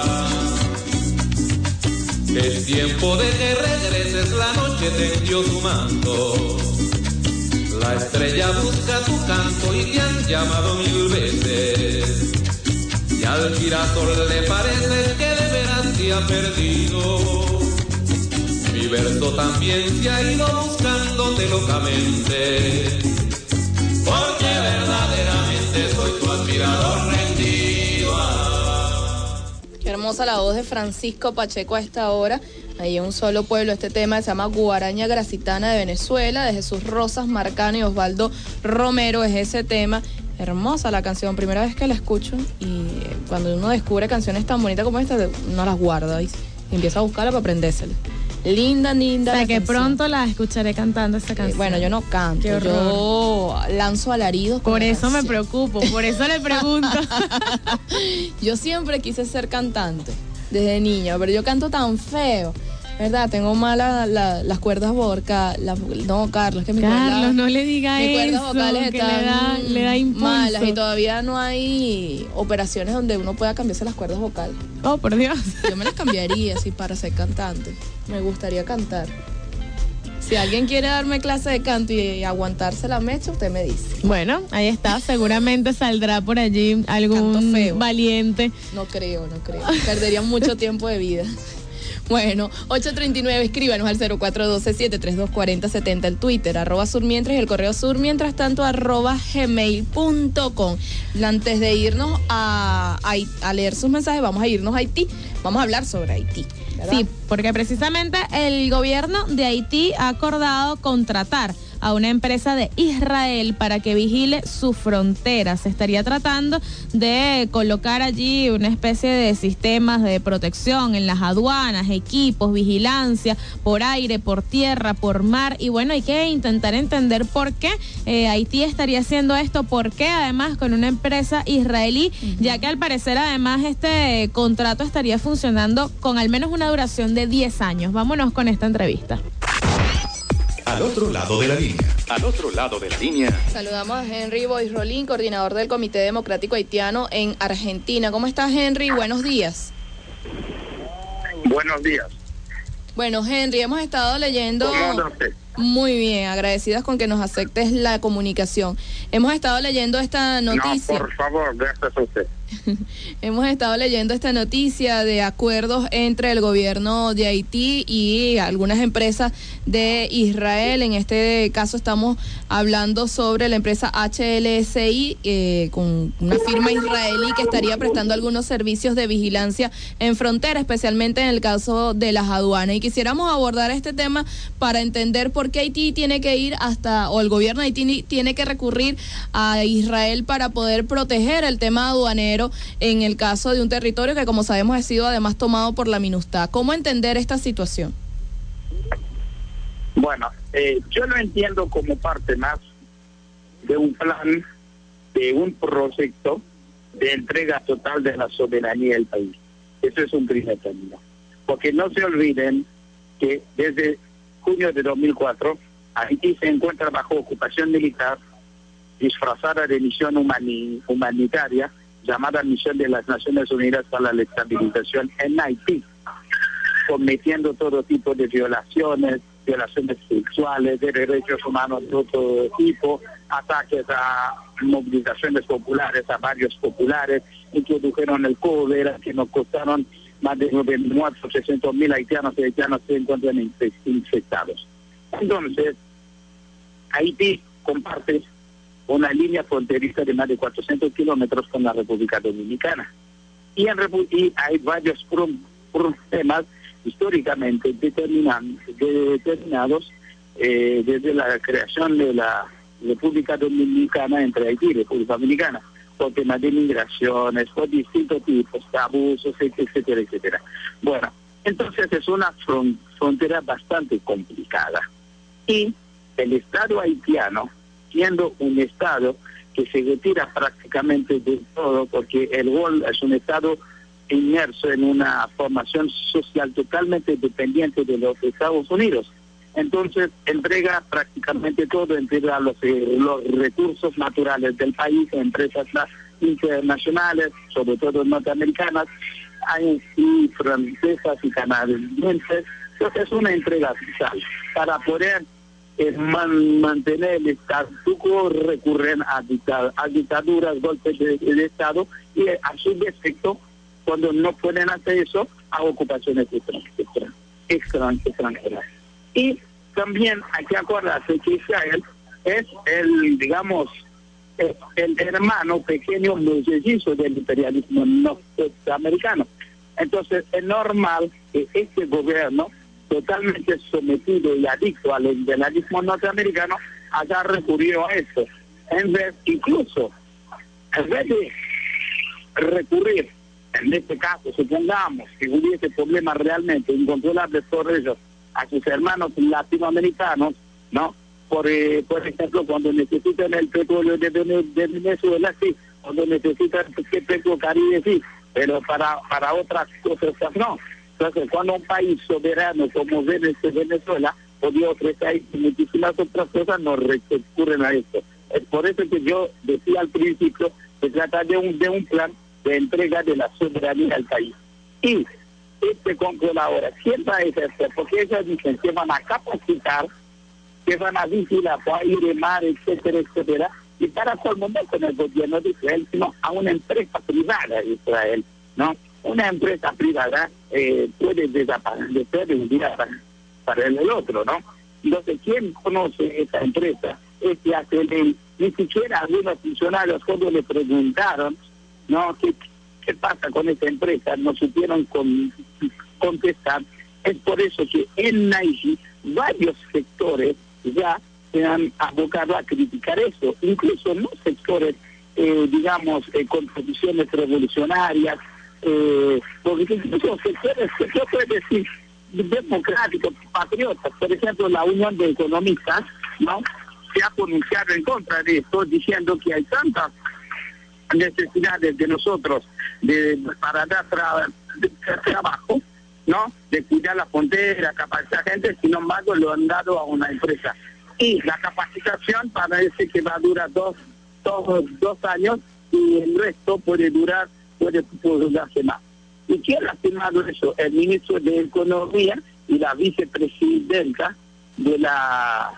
Es tiempo de que regreses, la noche tendió su manto. La estrella busca tu canto y te han llamado mil veces. Y al girasol le parece que de veras te ha perdido. Mi verso también se ha ido buscándote locamente. Porque verdaderamente soy tu admirador rendido. Qué hermosa la voz de Francisco Pacheco a esta hora. Ahí en Un Solo Pueblo, este tema se llama Guaraña Gracitana de Venezuela, de Jesús Rosas Marcano y Osvaldo Romero es ese tema. Hermosa la canción, primera vez que la escucho, y cuando uno descubre canciones tan bonitas como esta, uno las guarda y empieza a buscarla para aprendérsela. Linda, linda. O sea, que canción. pronto la escucharé cantando esa canción. Eh, bueno, yo no canto, yo lanzo alaridos. Por eso canción. Me preocupo, por eso le pregunto. Yo siempre quise ser cantante, desde niña, pero yo canto tan feo. ¿Verdad? Tengo malas la, las cuerdas vocales. La, no, Carlos, que mi Carlos, cuerda, no le diga mis eso. cuerdas vocales que están le da, le da impulso. malas y todavía no hay operaciones donde uno pueda cambiarse las cuerdas vocales. Oh, por Dios. Yo me las cambiaría así para ser cantante. Me gustaría cantar. Si alguien quiere darme clase de canto y aguantarse la mecha, usted me dice. Bueno, ahí está. Seguramente saldrá por allí algún valiente. No creo, no creo. Perdería mucho tiempo de vida. Bueno, ocho treinta y nueve, escríbanos al cero cuatro uno dos, siete tres dos, cuatro cero siete cero, el Twitter, arroba surmientras, y el correo surmientras tanto, arroba gmail punto com. Antes de irnos a, a, a leer sus mensajes, vamos a irnos a Haití. Vamos a hablar sobre Haití, ¿verdad? Sí, porque precisamente el gobierno de Haití ha acordado contratar a una empresa de Israel para que vigile su frontera. Se estaría tratando de colocar allí una especie de sistemas de protección en las aduanas, equipos, vigilancia por aire, por tierra, por mar, y bueno, hay que intentar entender por qué eh, Haití estaría haciendo esto, por qué además con una empresa israelí, uh-huh. ya que al parecer además este contrato estaría funcionando con al menos una duración de diez años. Vámonos con esta entrevista. Al otro lado de la línea. Al otro lado de la línea. Saludamos a Henry Bois Rolín, coordinador del Comité Democrático Haitiano en Argentina. ¿Cómo estás, Henry? Buenos días. Buenos días. Bueno, Henry, hemos estado leyendo... Muy bien, agradecidas con que nos aceptes la comunicación. Hemos estado leyendo esta noticia. No, por favor, gracias a usted. Hemos estado leyendo esta noticia de acuerdos entre el gobierno de Haití y algunas empresas de Israel. En este caso estamos hablando sobre la empresa H L S I, eh, con una firma israelí que estaría prestando algunos servicios de vigilancia en frontera, especialmente en el caso de las aduanas. Y quisiéramos abordar este tema para entender por qué Haití tiene que ir hasta, o el gobierno de Haití tiene que recurrir a Israel para poder proteger el tema aduanero en el caso de un territorio que, como sabemos, ha sido además tomado por la MINUSTAH. ¿Cómo entender esta situación? Bueno, eh, yo lo entiendo como parte más de un plan, de un proyecto de entrega total de la soberanía del país. Eso es un primer término. Porque no se olviden que desde junio de dos mil cuatro, Haití se encuentra bajo ocupación militar disfrazada de misión humani- humanitaria llamada Misión de las Naciones Unidas para la Estabilización en Haití, cometiendo todo tipo de violaciones, violaciones sexuales, de derechos humanos de otro tipo, ataques a movilizaciones populares, a barrios populares, introdujeron el cólera, que nos costaron más de nueve mil muertos, ochocientos mil haitianos y haitianos se encuentran infectados. Entonces, Haití comparte una línea fronteriza de más de cuatrocientos kilómetros con la República Dominicana. Y, en Repu- y hay varios problemas históricamente determinan, determinados eh, desde la creación de la República Dominicana entre Haití y República Dominicana, por temas de migraciones, por distintos tipos de abusos, etcétera, etcétera. Bueno, entonces es una fron- frontera bastante complicada. Y el Estado haitiano, siendo un Estado que se retira prácticamente de todo, porque el G O L es un Estado inmerso en una formación social totalmente dependiente de los Estados Unidos. Entonces entrega prácticamente todo, entrega los, eh, los recursos naturales del país a empresas internacionales, sobre todo norteamericanas, hay y francesas y canadienses. Entonces es una entrega fiscal. Para poder eh, man, mantener el statu quo recurren a, dictad a dictaduras, golpes de, de Estado, y eh, a su defecto, cuando no pueden hacer eso, a ocupaciones extranjeras. extranjeras. Y también hay que acordarse que Israel es el, digamos, el, el hermano pequeño mellizo del imperialismo norteamericano. Entonces es normal que este gobierno, totalmente sometido y adicto al imperialismo norteamericano, haya recurrido a esto. En vez, incluso, en vez de recurrir, en este caso, supongamos que hubiese problemas realmente incontrolables por ellos a sus hermanos latinoamericanos, ¿no? Por, eh, por ejemplo, cuando necesitan el petróleo de, de Venezuela, sí, cuando necesitan el petróleo Caribe, sí, pero para, para otras cosas no. Entonces, cuando un país soberano como Venezuela podía ofrecer muchísimas otras cosas, no recurren a esto. Es por eso que yo decía al principio, se trata de un, de un plan de entrega de la soberanía al país. Y este control ahora, ¿quién va a ejercer? Porque ellos dicen que van a capacitar, que van a vigilar aire, mar, etcétera, etcétera, y para colmo no con el gobierno de Israel, sino a una empresa privada de Israel, ¿no? Una empresa privada eh, puede desaparecer de un día para, para el otro, ¿no? Entonces, ¿quién conoce esa empresa? Este hace ley. Ni siquiera algunos funcionarios cuando le preguntaron, ¿no? ¿Qué, qué pasa con esa empresa? No supieron con, contestar. Es por eso que en Haití varios sectores ya se han abocado a criticar eso, incluso no sectores, eh, digamos, eh, con posiciones revolucionarias, eh, porque incluso sectores que yo puedo decir democráticos, patriotas, por ejemplo la Unión de Economistas, ¿no? Se ha pronunciado en contra de esto, diciendo que hay tantas necesidades de nosotros de para dar tra de trabajo, ¿no? De cuidar la frontera, capacitar gente, sin embargo lo han dado a una empresa. Y la capacitación parece que va a durar dos, dos, dos años y el resto puede durar, puede, puede durarse más. ¿Y quién ha firmado eso? El ministro de Economía y la vicepresidenta de la,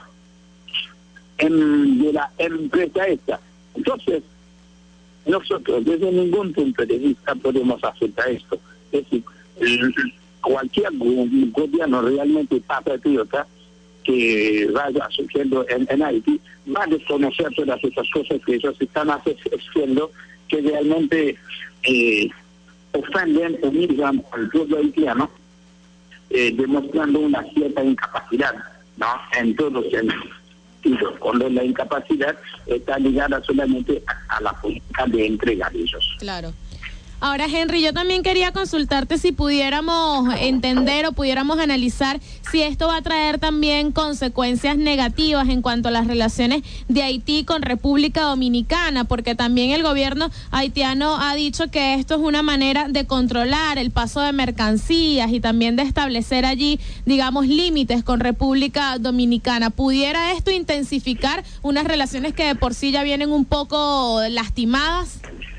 en, de la empresa esta. Entonces, nosotros desde ningún punto de vista podemos aceptar esto. Es decir, cualquier gobierno realmente patriota que vaya surgiendo en, en Haití va a desconocer todas esas cosas que ellos están haciendo, que realmente eh, ofenden, humillan al pueblo haitiano, eh, demostrando una cierta incapacidad, ¿no? En todos sentidos, cuando la incapacidad está ligada solamente a, a la política de entrega de ellos. Claro. Ahora, Henry, yo también quería consultarte si pudiéramos entender o pudiéramos analizar si esto va a traer también consecuencias negativas en cuanto a las relaciones de Haití con República Dominicana, porque también el gobierno haitiano ha dicho que esto es una manera de controlar el paso de mercancías y también de establecer allí, digamos, límites con República Dominicana. ¿Pudiera esto intensificar unas relaciones que de por sí ya vienen un poco lastimadas?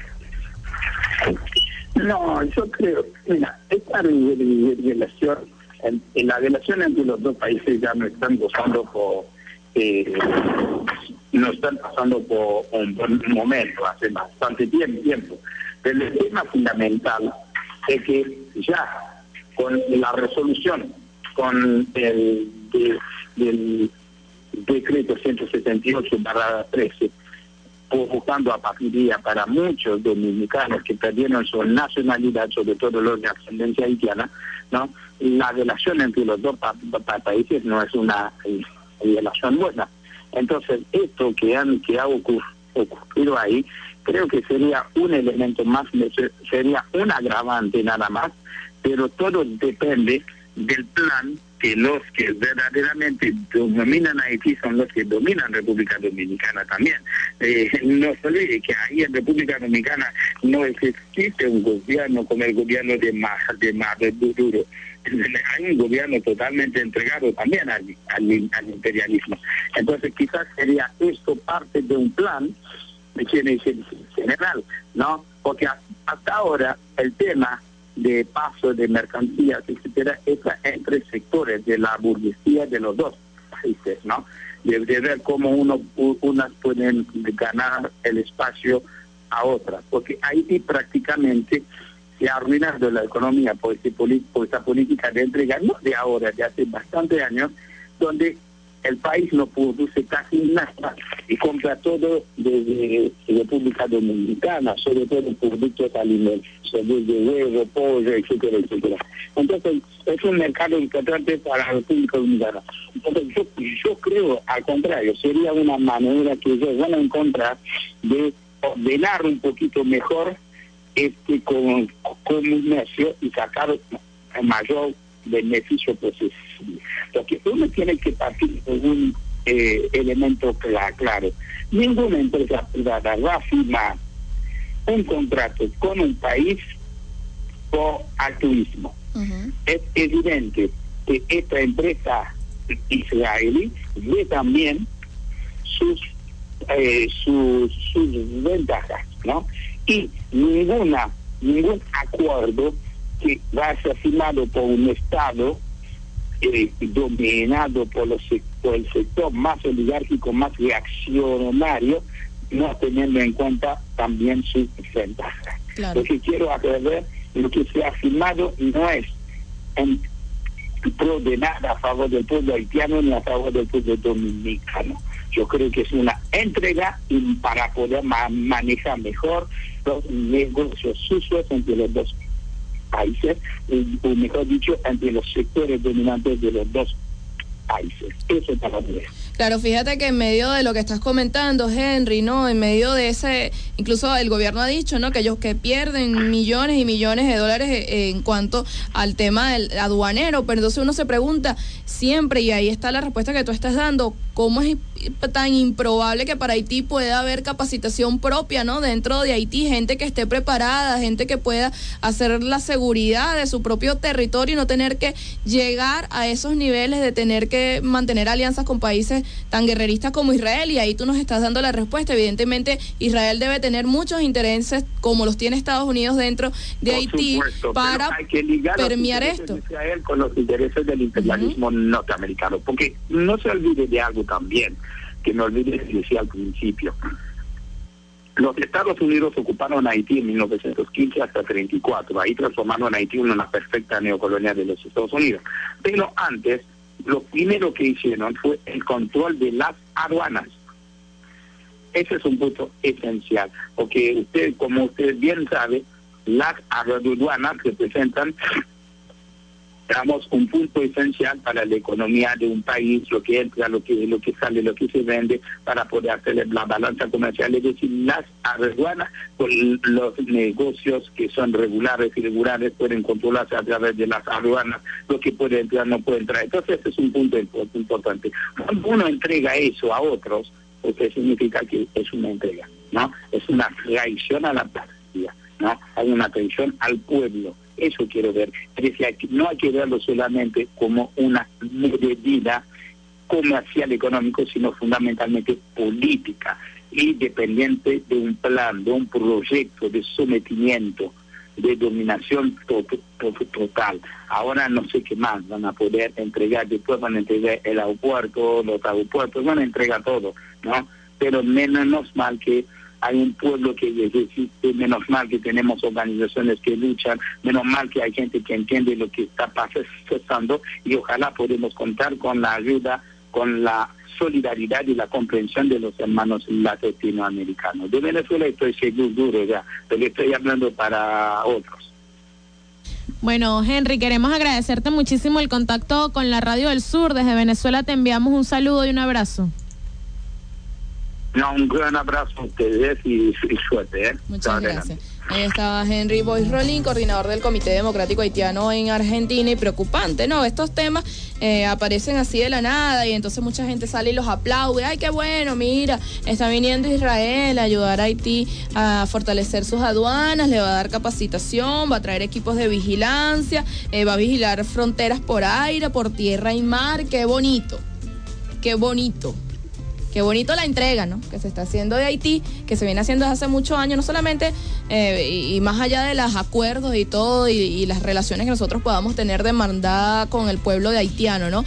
No, yo creo, mira, esta relación, en, en la relación entre los dos países ya no están gozando por, eh, no están pasando por un buen momento, hace bastante tiempo. Pero el tema fundamental es que ya con la resolución, con el, de, del decreto ciento setenta y ocho barra trece, provocando apatía para muchos dominicanos que perdieron su nacionalidad, sobre todo los de ascendencia haitiana, ¿no? La relación entre los dos pa pa países no es una eh, relación buena. Entonces, esto que, han, que ha ocurrido, ocurrido ahí, creo que sería un elemento más, sería un agravante nada más, pero todo depende del plan que los que verdaderamente dominan Haití son los que dominan República Dominicana también. Eh, no se olvide que ahí en República Dominicana no existe un gobierno como el gobierno de Maduro. Hay un gobierno totalmente entregado también al, al, al imperialismo. Entonces quizás sería esto parte de un plan de general, ¿no? Porque hasta ahora el tema de paso de mercancías, etcétera, está entre sectores de la burguesía de los dos países, ¿no? De, de ver cómo uno, unas pueden ganar el espacio a otras, porque Haití prácticamente se ha arruinado la economía por, este, por esta política de entrega, no de ahora, de hace bastantes años, donde el país no produce casi nada y compra todo desde República Dominicana, sobre todo productos alimenticios, desde huevo, pollo, etcétera, etcétera. Entonces, es un mercado importante para la República Dominicana. Entonces, yo, yo creo, al contrario, sería una manera que ellos van a encontrar de ordenar un poquito mejor este con, con un negocio y sacar mayor beneficio posible. Porque uno tiene que partir de un eh, elemento claro, claro. Ninguna empresa privada va a firmar un contrato con un país por altruismo. Uh-huh. Es evidente que esta empresa israelí ve también sus, eh, sus, sus ventajas, ¿no? Y ninguna, ningún acuerdo que va a ser firmado por un Estado eh, dominado por, los, por el sector más oligárquico, más reaccionario, no teniendo en cuenta también sus ventajas. Claro. Lo que quiero aclarar, lo que se ha firmado no es en pro de nada a favor del pueblo haitiano ni a favor del pueblo dominicano. Yo creo que es una entrega y para poder ma- manejar mejor los negocios sucios entre los dos países, o mejor dicho, entre los sectores dominantes de los dos países. Eso es para mí. Claro, fíjate que en medio de lo que estás comentando, Henry, ¿no? En medio de ese, incluso el gobierno ha dicho, ¿no? Que ellos que pierden millones y millones de dólares en cuanto al tema del aduanero, pero entonces uno se pregunta siempre, y ahí está la respuesta que tú estás dando, ¿cómo es tan improbable que para Haití pueda haber capacitación propia, ¿no? Dentro de Haití, gente que esté preparada, gente que pueda hacer la seguridad de su propio territorio y no tener que llegar a esos niveles de tener que mantener alianzas con países tan guerreristas como Israel? Y ahí tú nos estás dando la respuesta. Evidentemente Israel debe tener muchos intereses, como los tiene Estados Unidos dentro de Por Haití, supuesto, para permear esto. De Israel con los intereses del imperialismo uh-huh. norteamericano, porque no se olvide de algo también, que no olvide que decía al principio. Los Estados Unidos ocuparon Haití en mil novecientos quince hasta treinta y cuatro, ahí transformaron a Haití en una perfecta neocolonia de los Estados Unidos. Pero antes, lo primero que hicieron fue el control de las aduanas. Ese es un punto esencial, porque usted, como usted bien sabe, las aduanas representan, digamos, un punto esencial para la economía de un país, lo que entra, lo que lo que sale, lo que se vende, para poder hacer la balanza comercial. Es decir, las aduanas, con los negocios que son regulares y irregulares, pueden controlarse a través de las aduanas, lo que puede entrar no puede entrar. Entonces, ese es un punto importante. Cuando uno entrega eso a otros, eso significa que es una entrega, ¿no? Es una traición a la patria, ¿no? Hay una traición al pueblo. Eso quiero ver. Es decir, no hay que verlo solamente como una medida comercial económico, sino fundamentalmente política y dependiente de un plan, de un proyecto de sometimiento, de dominación to- to- total. Ahora no sé qué más van a poder entregar. Después van a entregar el aeropuerto, los aeropuertos, van a entregar todo, ¿no? Pero menos mal que hay un pueblo que existe, menos mal que tenemos organizaciones que luchan, menos mal que hay gente que entiende lo que está pasando, y ojalá podamos contar con la ayuda, con la solidaridad y la comprensión de los hermanos latinoamericanos. De Venezuela estoy seguro ya, pero estoy hablando para otros. Bueno, Henry, queremos agradecerte muchísimo el contacto con la Radio del Sur. Desde Venezuela te enviamos un saludo y un abrazo. No, un gran abrazo a ustedes y, y suerte. ¿eh? Muchas gracias. Ahí estaba Henry Boyce Rolín, coordinador del Comité Democrático Haitiano en Argentina, y preocupante, ¿no? Estos temas eh, aparecen así de la nada y entonces mucha gente sale y los aplaude. ¡Ay, qué bueno! Mira, está viniendo Israel a ayudar a Haití a fortalecer sus aduanas, le va a dar capacitación, va a traer equipos de vigilancia, eh, va a vigilar fronteras por aire, por tierra y mar. ¡Qué bonito! ¡Qué bonito! Qué bonito la entrega, ¿no? Que se está haciendo de Haití, que se viene haciendo desde hace muchos años, no solamente, eh, y, y más allá de los acuerdos y todo, y, y las relaciones que nosotros podamos tener de hermandad con el pueblo de haitiano, ¿no?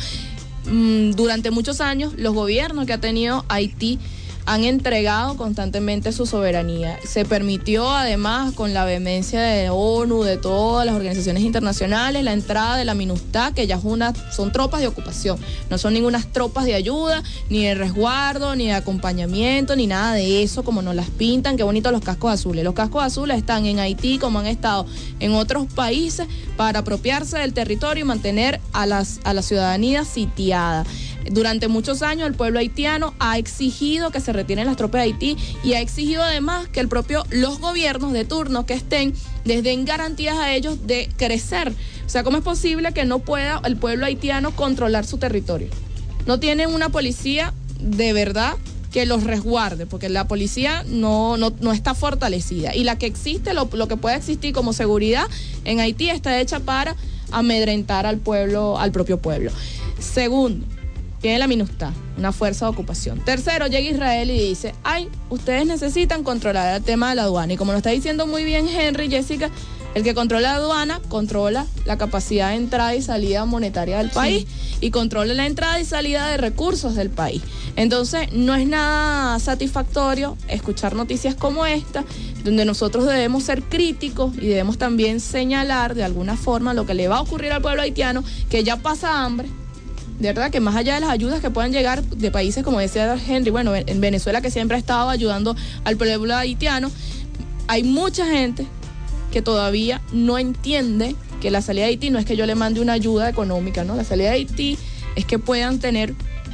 Mm, durante muchos años, los gobiernos que ha tenido Haití han entregado constantemente su soberanía. Se permitió, además, con la vehemencia de ONU, de todas las organizaciones internacionales, la entrada de la MINUSTAH, que ya es una, son tropas de ocupación, no son ninguna tropas de ayuda, ni de resguardo, ni de acompañamiento, ni nada de eso, como nos las pintan. Qué bonito los cascos azules. Los cascos azules están en Haití, como han estado en otros países, para apropiarse del territorio y mantener a, las, a la ciudadanía sitiada. Durante muchos años el pueblo haitiano ha exigido que se retiren las tropas de Haití y ha exigido además que el propio, los gobiernos de turno que estén, les den garantías a ellos de crecer. O sea, ¿cómo es posible que no pueda el pueblo haitiano controlar su territorio? No tienen una policía de verdad que los resguarde, porque la policía no, no, no está fortalecida. Y la que existe, lo, lo que puede existir como seguridad en Haití está hecha para amedrentar al pueblo, al propio pueblo. Segundo, tiene la MINUSTAH, una fuerza de ocupación. Tercero, llega Israel y dice, ay, ustedes necesitan controlar el tema de la aduana. Y como lo está diciendo muy bien Henry, Jessica, el que controla la aduana, controla la capacidad de entrada y salida monetaria del país, sí, y controla la entrada y salida de recursos del país. Entonces, no es nada satisfactorio escuchar noticias como esta, donde nosotros debemos ser críticos y debemos también señalar de alguna forma lo que le va a ocurrir al pueblo haitiano, que ya pasa hambre. De verdad que más allá de las ayudas que puedan llegar de países como decía Henry, bueno, en Venezuela, que siempre ha estado ayudando al pueblo haitiano, hay mucha gente que todavía no entiende que la salida de Haití no es que yo le mande una ayuda económica, ¿no? La salida de Haití es que puedan tener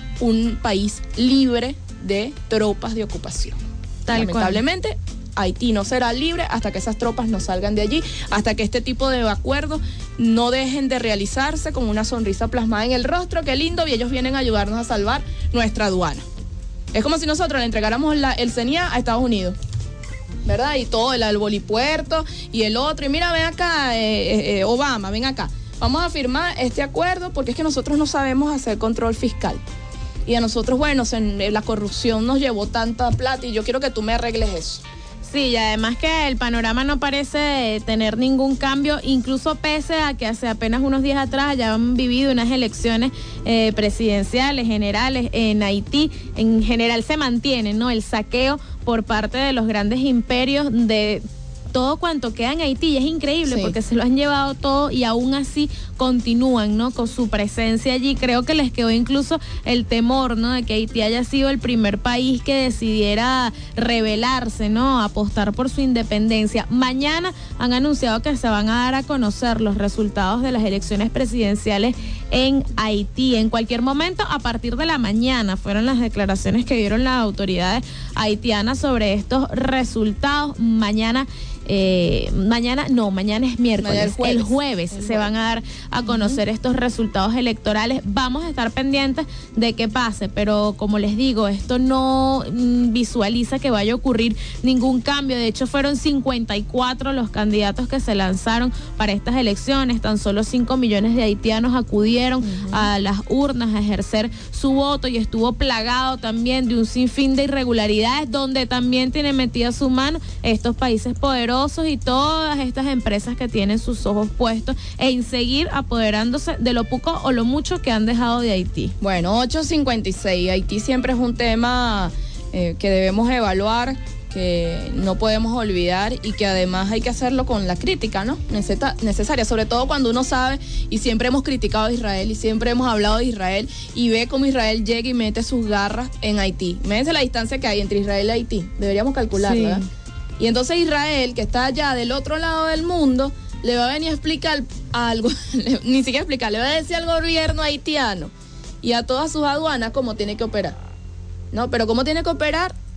un país libre de tropas de ocupación. Tal Lamentablemente, cual. Haití no será libre hasta que esas tropas no salgan de allí, hasta que este tipo de acuerdos no dejen de realizarse con una sonrisa plasmada en el rostro. Qué lindo, y ellos vienen a ayudarnos a salvar nuestra aduana. Es como si nosotros le entregáramos la, el C E N I A a Estados Unidos, ¿verdad? Y todo, el, el bolipuerto y el otro. Y mira, ven acá, eh, eh, Obama, ven acá. Vamos a firmar este acuerdo porque es que nosotros no sabemos hacer control fiscal. Y a nosotros, bueno, se, la corrupción nos llevó tanta plata y yo quiero que tú me arregles eso. Sí, y además que el panorama no parece tener ningún cambio, incluso pese a que hace apenas unos días atrás ya han vivido unas elecciones eh, presidenciales, generales en Haití. En general se mantiene, ¿no?, el saqueo por parte de los grandes imperios de todo cuanto queda en Haití, y es increíble, sí, porque se lo han llevado todo y aún así continúan, ¿no?, con su presencia allí. Creo que les quedó incluso el temor, ¿no?, de que Haití haya sido el primer país que decidiera rebelarse, ¿no?, apostar por su independencia. Mañana han anunciado que se van a dar a conocer los resultados de las elecciones presidenciales en Haití. En cualquier momento, a partir de la mañana, fueron las declaraciones que dieron las autoridades haitianas sobre estos resultados. Mañana Eh, mañana, no, mañana es miércoles, mañana el jueves, el jueves el se van a dar a conocer uh-huh. estos resultados electorales. Vamos a estar pendientes de qué pase, pero como les digo, esto no mm, visualiza que vaya a ocurrir ningún cambio. De hecho, fueron cincuenta y cuatro los candidatos que se lanzaron para estas elecciones. Tan solo cinco millones de haitianos acudieron uh-huh. a las urnas a ejercer su voto, y estuvo plagado también de un sinfín de irregularidades, donde también tiene metida su mano estos países poderosos y todas estas empresas que tienen sus ojos puestos en seguir apoderándose de lo poco o lo mucho que han dejado de Haití. Bueno, ocho cincuenta y seis. Haití siempre es un tema eh, que debemos evaluar, que no podemos olvidar, y que además hay que hacerlo con la crítica, ¿no?, Neceta, necesaria, sobre todo cuando uno sabe, y siempre hemos criticado a Israel y siempre hemos hablado de Israel, y ve cómo Israel llega y mete sus garras en Haití. Imagínense la distancia que hay entre Israel y Haití, deberíamos calcularla, sí. ¿verdad? Y entonces Israel, que está allá del otro lado del mundo, le va a venir a explicar algo, ni siquiera explicar, le va a decir al gobierno haitiano y a todas sus aduanas cómo tiene que operar. No, pero cómo tiene que operar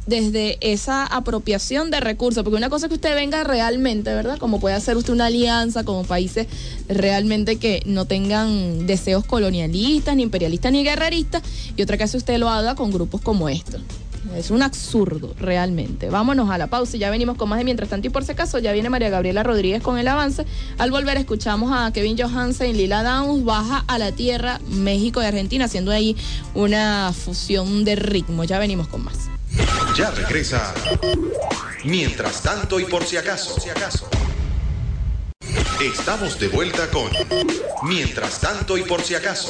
desde esa apropiación de recursos, porque una cosa es que usted venga realmente, ¿verdad? Como puede hacer usted una alianza con países realmente que no tengan deseos colonialistas, ni imperialistas, ni guerreristas, y otra cosa es que usted lo haga con grupos como estos. Es un absurdo, realmente. Vámonos a la pausa y ya venimos con más de Mientras Tanto y Por Si Acaso. Ya viene María Gabriela Rodríguez con el avance. Al volver escuchamos a Kevin Johansen, Lila Downs, Baja a la Tierra, México y Argentina, haciendo ahí una fusión de ritmo. Ya venimos con más. Ya regresa Mientras Tanto y Por Si Acaso. Estamos de vuelta con Mientras Tanto y Por Si Acaso.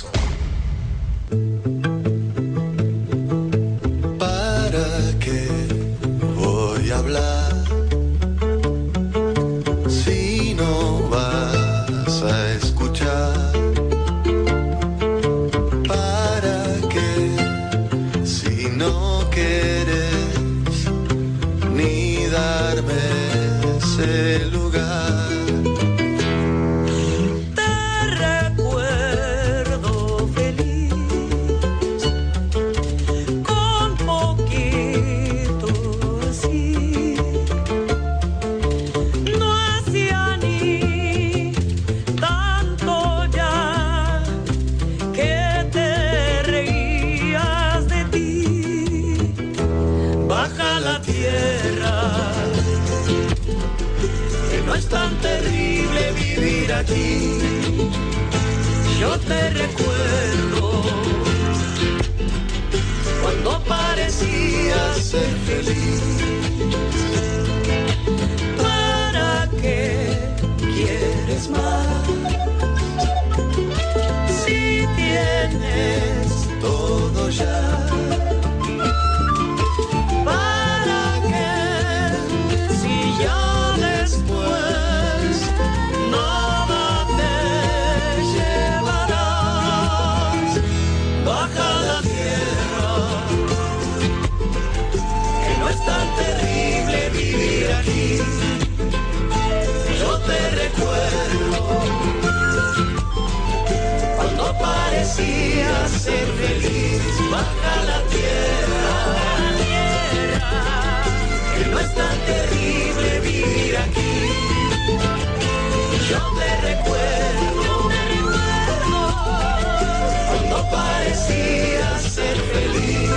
¿Para qué voy a hablar si no vas a escuchar? ¿Para qué si no quieres ni darme ese lugar? Aquí yo te recuerdo cuando parecías ser feliz. ¿Para qué quieres más si tienes todo ya? ¿Para qué si ya después parecía ser feliz? Baja la tierra, que no es tan terrible vivir aquí. Yo te recuerdo, cuando parecía ser feliz.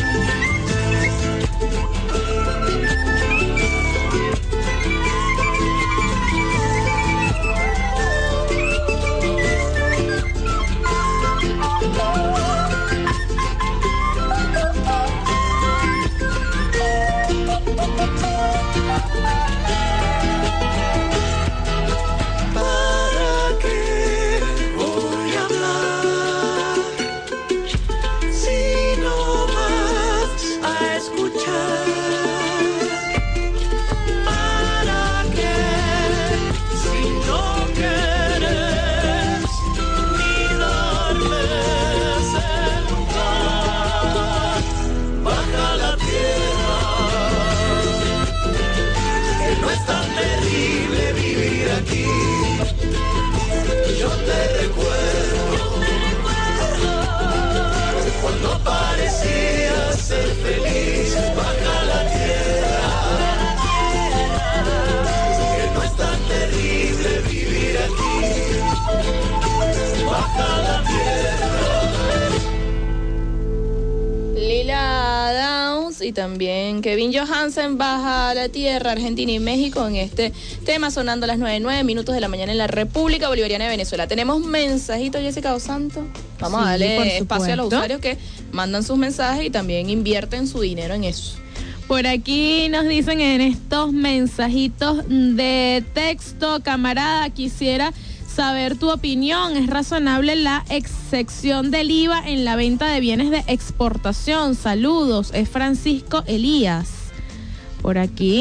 Y también Kevin Johansen, Baja a la Tierra, Argentina y México, en este tema sonando a las nueve, nueve minutos de la mañana en la República Bolivariana de Venezuela. Tenemos mensajitos, Jessica Dos Santos. Vamos sí, a darle espacio a los usuarios que mandan sus mensajes y también invierten su dinero en eso. Por aquí nos dicen en estos mensajitos de texto: camarada, quisiera saber tu opinión. ¿Es razonable la excepción del I V A en la venta de bienes de exportación? Saludos, es Francisco Elías. Por aquí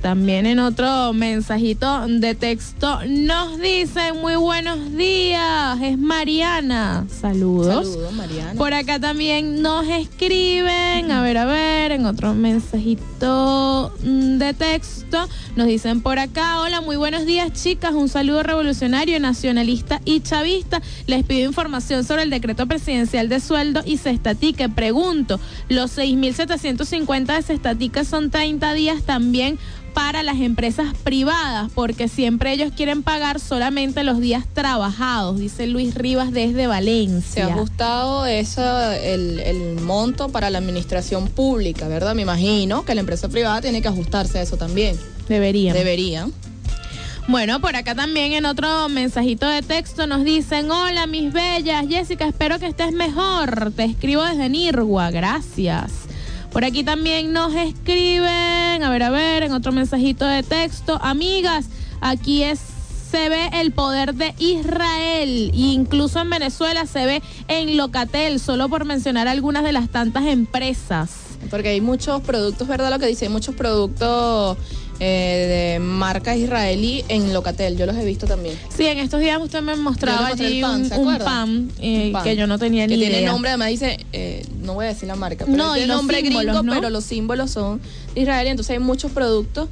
También en otro mensajito de texto nos dicen muy buenos días, es Mariana. Saludos. Saludos, Mariana. Por acá también nos escriben, a ver, a ver, en otro mensajito de texto nos dicen por acá, hola, muy buenos días chicas, un saludo revolucionario, nacionalista y chavista. Les pido información sobre el decreto presidencial de sueldo y cestatica. Pregunto, los seis mil setecientos cincuenta de cestatica son treinta días también para las empresas privadas, porque siempre ellos quieren pagar solamente los días trabajados, dice Luis Rivas desde Valencia. Se ha ajustado eso, el, el monto para la administración pública, ¿verdad? Me imagino que la empresa privada tiene que ajustarse a eso también. Debería. Debería. Bueno, por acá también en otro mensajito de texto nos dicen, hola mis bellas, Jessica, espero que estés mejor, te escribo desde Nirgua, gracias. Por aquí también nos escriben, a ver, a ver, en otro mensajito de texto, amigas, aquí es, se ve el poder de Israel, e incluso en Venezuela se ve en Locatel, solo por mencionar algunas de las tantas empresas. Porque hay muchos productos, ¿verdad? Lo que dice, hay muchos productos eh, de marca israelí en Locatel, yo los he visto también. Sí, en estos días usted me mostraba allí pan, un, un, pan, eh, un pan que yo no tenía ni que idea. Que tiene nombre, además dice, eh, no voy a decir la marca, pero no, tiene nombre gringo, ¿no? Pero los símbolos son de Israel, entonces hay muchos productos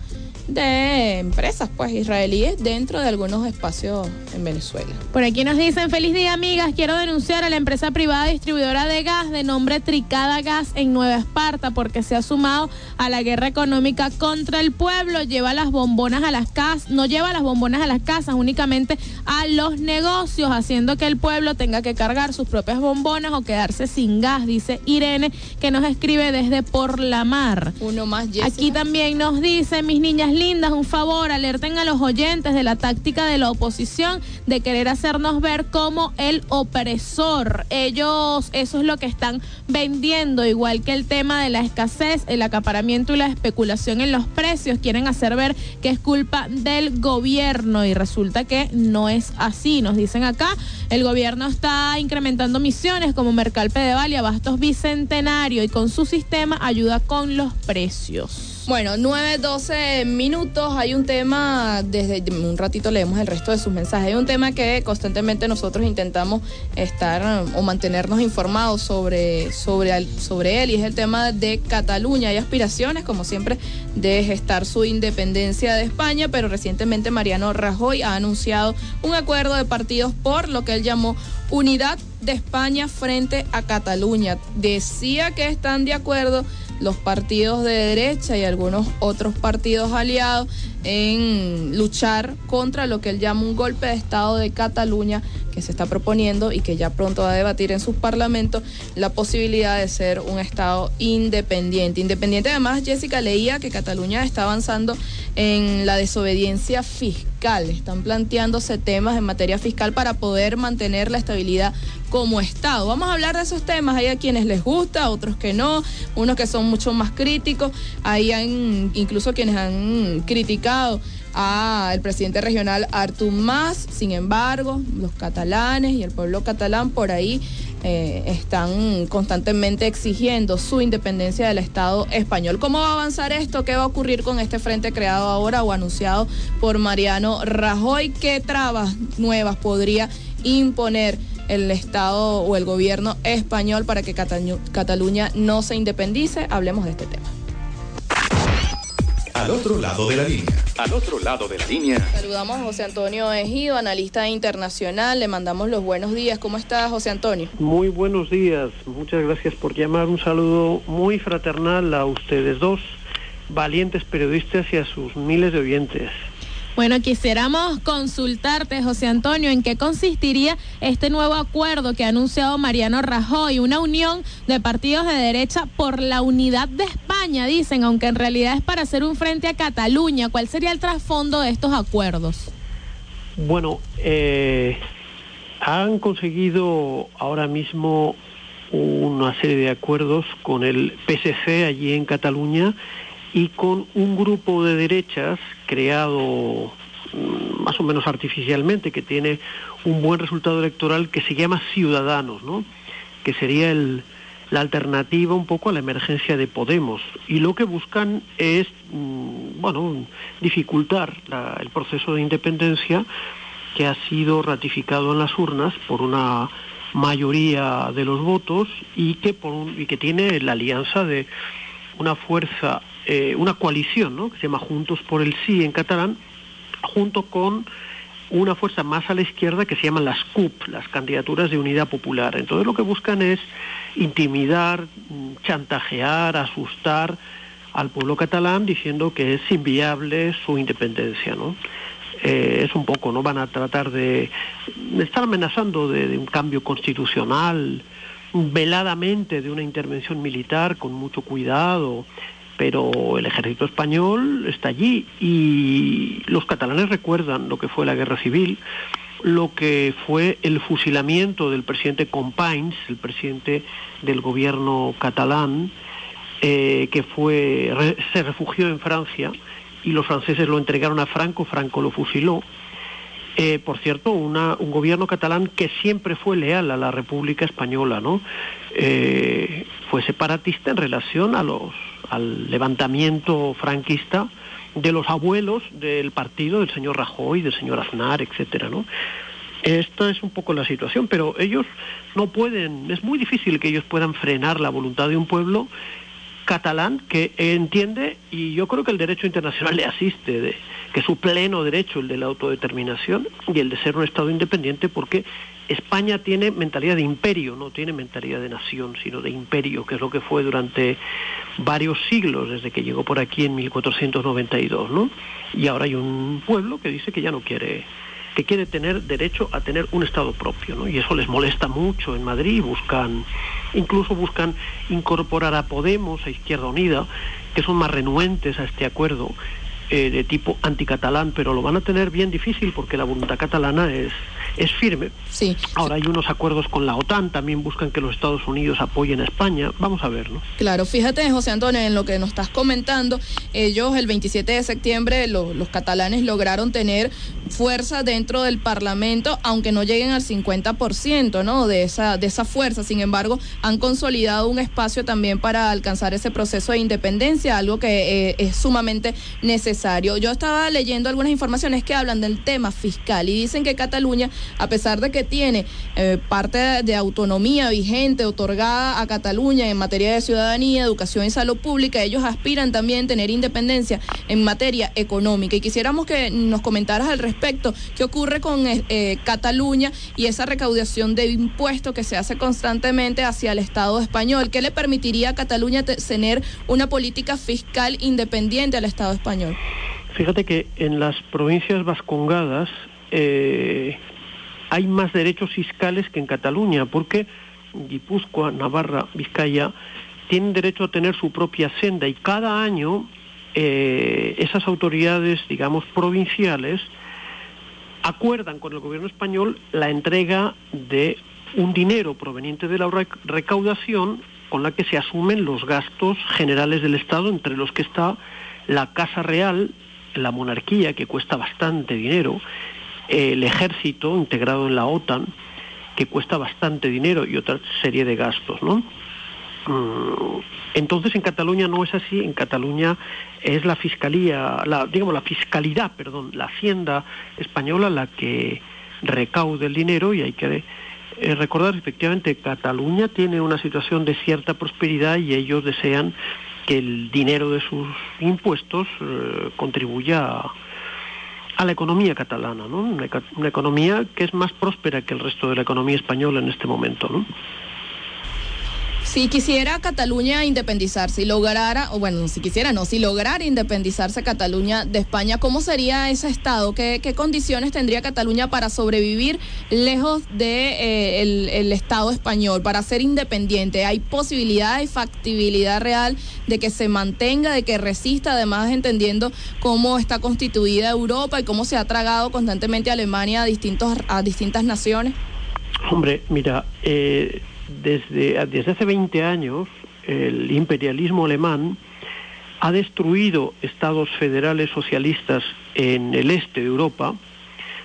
de empresas pues israelíes dentro de algunos espacios en Venezuela. Por aquí nos dicen, feliz día amigas, quiero denunciar a la empresa privada distribuidora de gas de nombre Tricada Gas en Nueva Esparta porque se ha sumado a la guerra económica contra el pueblo, lleva las bombonas a las casas, no lleva las bombonas a las casas, únicamente a los negocios, haciendo que el pueblo tenga que cargar sus propias bombonas o quedarse sin gas, dice Irene, que nos escribe desde Por la Mar. Uno más, Jessica. Aquí también nos dice, mis niñas lindas, un favor, alerten a los oyentes de la táctica de la oposición de querer hacernos ver como el opresor. Ellos, eso es lo que están vendiendo, igual que el tema de la escasez, el acaparamiento y la especulación en los precios. Quieren hacer ver que es culpa del gobierno y resulta que no es así. Nos dicen acá, el gobierno está incrementando misiones como Mercal Pedeval y Abastos Bicentenario y con su sistema ayuda con los precios. Bueno, nueve, doce minutos, hay un tema, desde un ratito leemos el resto de sus mensajes, hay un tema que constantemente nosotros intentamos estar o mantenernos informados sobre, sobre, sobre él y es el tema de Cataluña. Hay aspiraciones, como siempre, de gestar su independencia de España, pero recientemente Mariano Rajoy ha anunciado un acuerdo de partidos por lo que él llamó Unidad de España frente a Cataluña. Decía que están de acuerdo los partidos de derecha y algunos otros partidos aliados en luchar contra lo que él llama un golpe de Estado de Cataluña que se está proponiendo y que ya pronto va a debatir en sus parlamentos la posibilidad de ser un Estado independiente. Independiente además, Jessica, leía que Cataluña está avanzando en la desobediencia fiscal. Están planteándose temas en materia fiscal para poder mantener la estabilidad como Estado. Vamos a hablar de esos temas. Hay a quienes les gusta, otros que no, unos que son mucho más críticos. Hay han, incluso quienes han criticado al presidente regional Artur Mas. Sin embargo, los catalanes y el pueblo catalán por ahí eh, están constantemente exigiendo su independencia del Estado español. ¿Cómo va a avanzar esto? ¿Qué va a ocurrir con este frente creado ahora o anunciado por Mariano Rajoy? ¿Qué trabas nuevas podría imponer el Estado o el gobierno español para que Catalu- Cataluña no se independice? Hablemos de este tema. Al otro lado de la línea. Al otro lado de la línea. Saludamos a José Antonio Ejido, analista internacional. Le mandamos los buenos días. ¿Cómo está, José Antonio? Muy buenos días. Muchas gracias por llamar. Un saludo muy fraternal a ustedes dos, valientes periodistas, y a sus miles de oyentes. Bueno, quisiéramos consultarte, José Antonio, en qué consistiría este nuevo acuerdo que ha anunciado Mariano Rajoy, una unión de partidos de derecha por la unidad de España, dicen, aunque en realidad es para hacer un frente a Cataluña. ¿Cuál sería el trasfondo de estos acuerdos? Bueno, eh, han conseguido ahora mismo una serie de acuerdos con el P S C allí en Cataluña y con un grupo de derechas creado más o menos artificialmente, que tiene un buen resultado electoral, que se llama Ciudadanos, ¿no? Que sería el, la alternativa un poco a la emergencia de Podemos, y lo que buscan es, bueno, dificultar la, el proceso de independencia que ha sido ratificado en las urnas por una mayoría de los votos y que por un, y que tiene la alianza de una fuerza, eh, una coalición, ¿no?, que se llama Juntos por el Sí en catalán, junto con una fuerza más a la izquierda que se llaman las C U P, las Candidaturas de Unidad Popular. Entonces lo que buscan es intimidar, chantajear, asustar al pueblo catalán diciendo que es inviable su independencia, ¿no? Eh, es un poco, ¿no? Van a tratar de, de estar amenazando de, de un cambio constitucional, veladamente de una intervención militar con mucho cuidado, pero el ejército español está allí y los catalanes recuerdan lo que fue la guerra civil, lo que fue el fusilamiento del presidente Companys, el presidente del gobierno catalán, eh, que fue re, se refugió en Francia y los franceses lo entregaron a Franco, Franco lo fusiló. Eh, por cierto, una, un gobierno catalán que siempre fue leal a la República Española, ¿no? Eh, fue separatista en relación a los al levantamiento franquista de los abuelos del partido del señor Rajoy, del señor Aznar, etcétera, ¿no? Esta es un poco la situación, pero ellos no pueden, es muy difícil que ellos puedan frenar la voluntad de un pueblo catalán que entiende, y yo creo que el derecho internacional le asiste, de, que su pleno derecho, el de la autodeterminación y el de ser un Estado independiente, porque España tiene mentalidad de imperio, no tiene mentalidad de nación, sino de imperio, que es lo que fue durante varios siglos, desde que llegó por aquí en mil cuatrocientos noventa y dos, ¿no? Y ahora hay un pueblo que dice que ya no quiere, que quiere tener derecho a tener un Estado propio, ¿no? Y eso les molesta mucho en Madrid, buscan, incluso buscan incorporar a Podemos, a Izquierda Unida, que son más renuentes a este acuerdo, eh, de tipo anticatalán, pero lo van a tener bien difícil porque la voluntad catalana es, es firme. Sí. Ahora hay unos acuerdos con la OTAN, también buscan que los Estados Unidos apoyen a España. Vamos a ver, ¿no? Claro, fíjate, José Antonio, en lo que nos estás comentando, ellos el veintisiete de septiembre, lo, los catalanes lograron tener fuerza dentro del Parlamento, aunque no lleguen al cincuenta por ciento, ¿no?, de esa, de esa fuerza. Sin embargo, han consolidado un espacio también para alcanzar ese proceso de independencia, algo que eh, es sumamente necesario. Yo estaba leyendo algunas informaciones que hablan del tema fiscal y dicen que Cataluña, a pesar de que tiene eh, parte de autonomía vigente otorgada a Cataluña en materia de ciudadanía, educación y salud pública, ellos aspiran también a tener independencia en materia económica. Y quisiéramos que nos comentaras al respecto qué ocurre con eh, Cataluña y esa recaudación de impuestos que se hace constantemente hacia el Estado español. ¿Qué le permitiría a Cataluña tener una política fiscal independiente al Estado español? Fíjate que en las provincias vascongadas eh, hay más derechos fiscales que en Cataluña, porque Guipúzcoa, Navarra, Vizcaya tienen derecho a tener su propia hacienda y cada año eh, esas autoridades, digamos, provinciales acuerdan con el gobierno español la entrega de un dinero proveniente de la recaudación con la que se asumen los gastos generales del Estado, entre los que está la Casa Real, la monarquía, que cuesta bastante dinero, el ejército integrado en la OTAN, que cuesta bastante dinero, y otra serie de gastos, ¿no? Entonces en Cataluña no es así. En Cataluña es la fiscalía, la, digamos la fiscalidad, perdón, la hacienda española la que recauda el dinero, y hay que eh, recordar efectivamente Cataluña tiene una situación de cierta prosperidad y ellos desean que el dinero de sus impuestos eh, contribuya a, a la economía catalana, ¿no? Una, una economía que es más próspera que el resto de la economía española en este momento, ¿no? Si quisiera Cataluña independizarse, si lograra, o bueno, si quisiera no, si lograra independizarse Cataluña de España, ¿cómo sería ese Estado? ¿Qué, qué condiciones tendría Cataluña para sobrevivir lejos de eh, el, el Estado español, para ser independiente? ¿Hay posibilidad, hay factibilidad real de que se mantenga, de que resista, además entendiendo cómo está constituida Europa y cómo se ha tragado constantemente Alemania a, distintos, a distintas naciones? Hombre, mira, eh... Desde, desde hace veinte años el imperialismo alemán ha destruido estados federales socialistas en el este de Europa,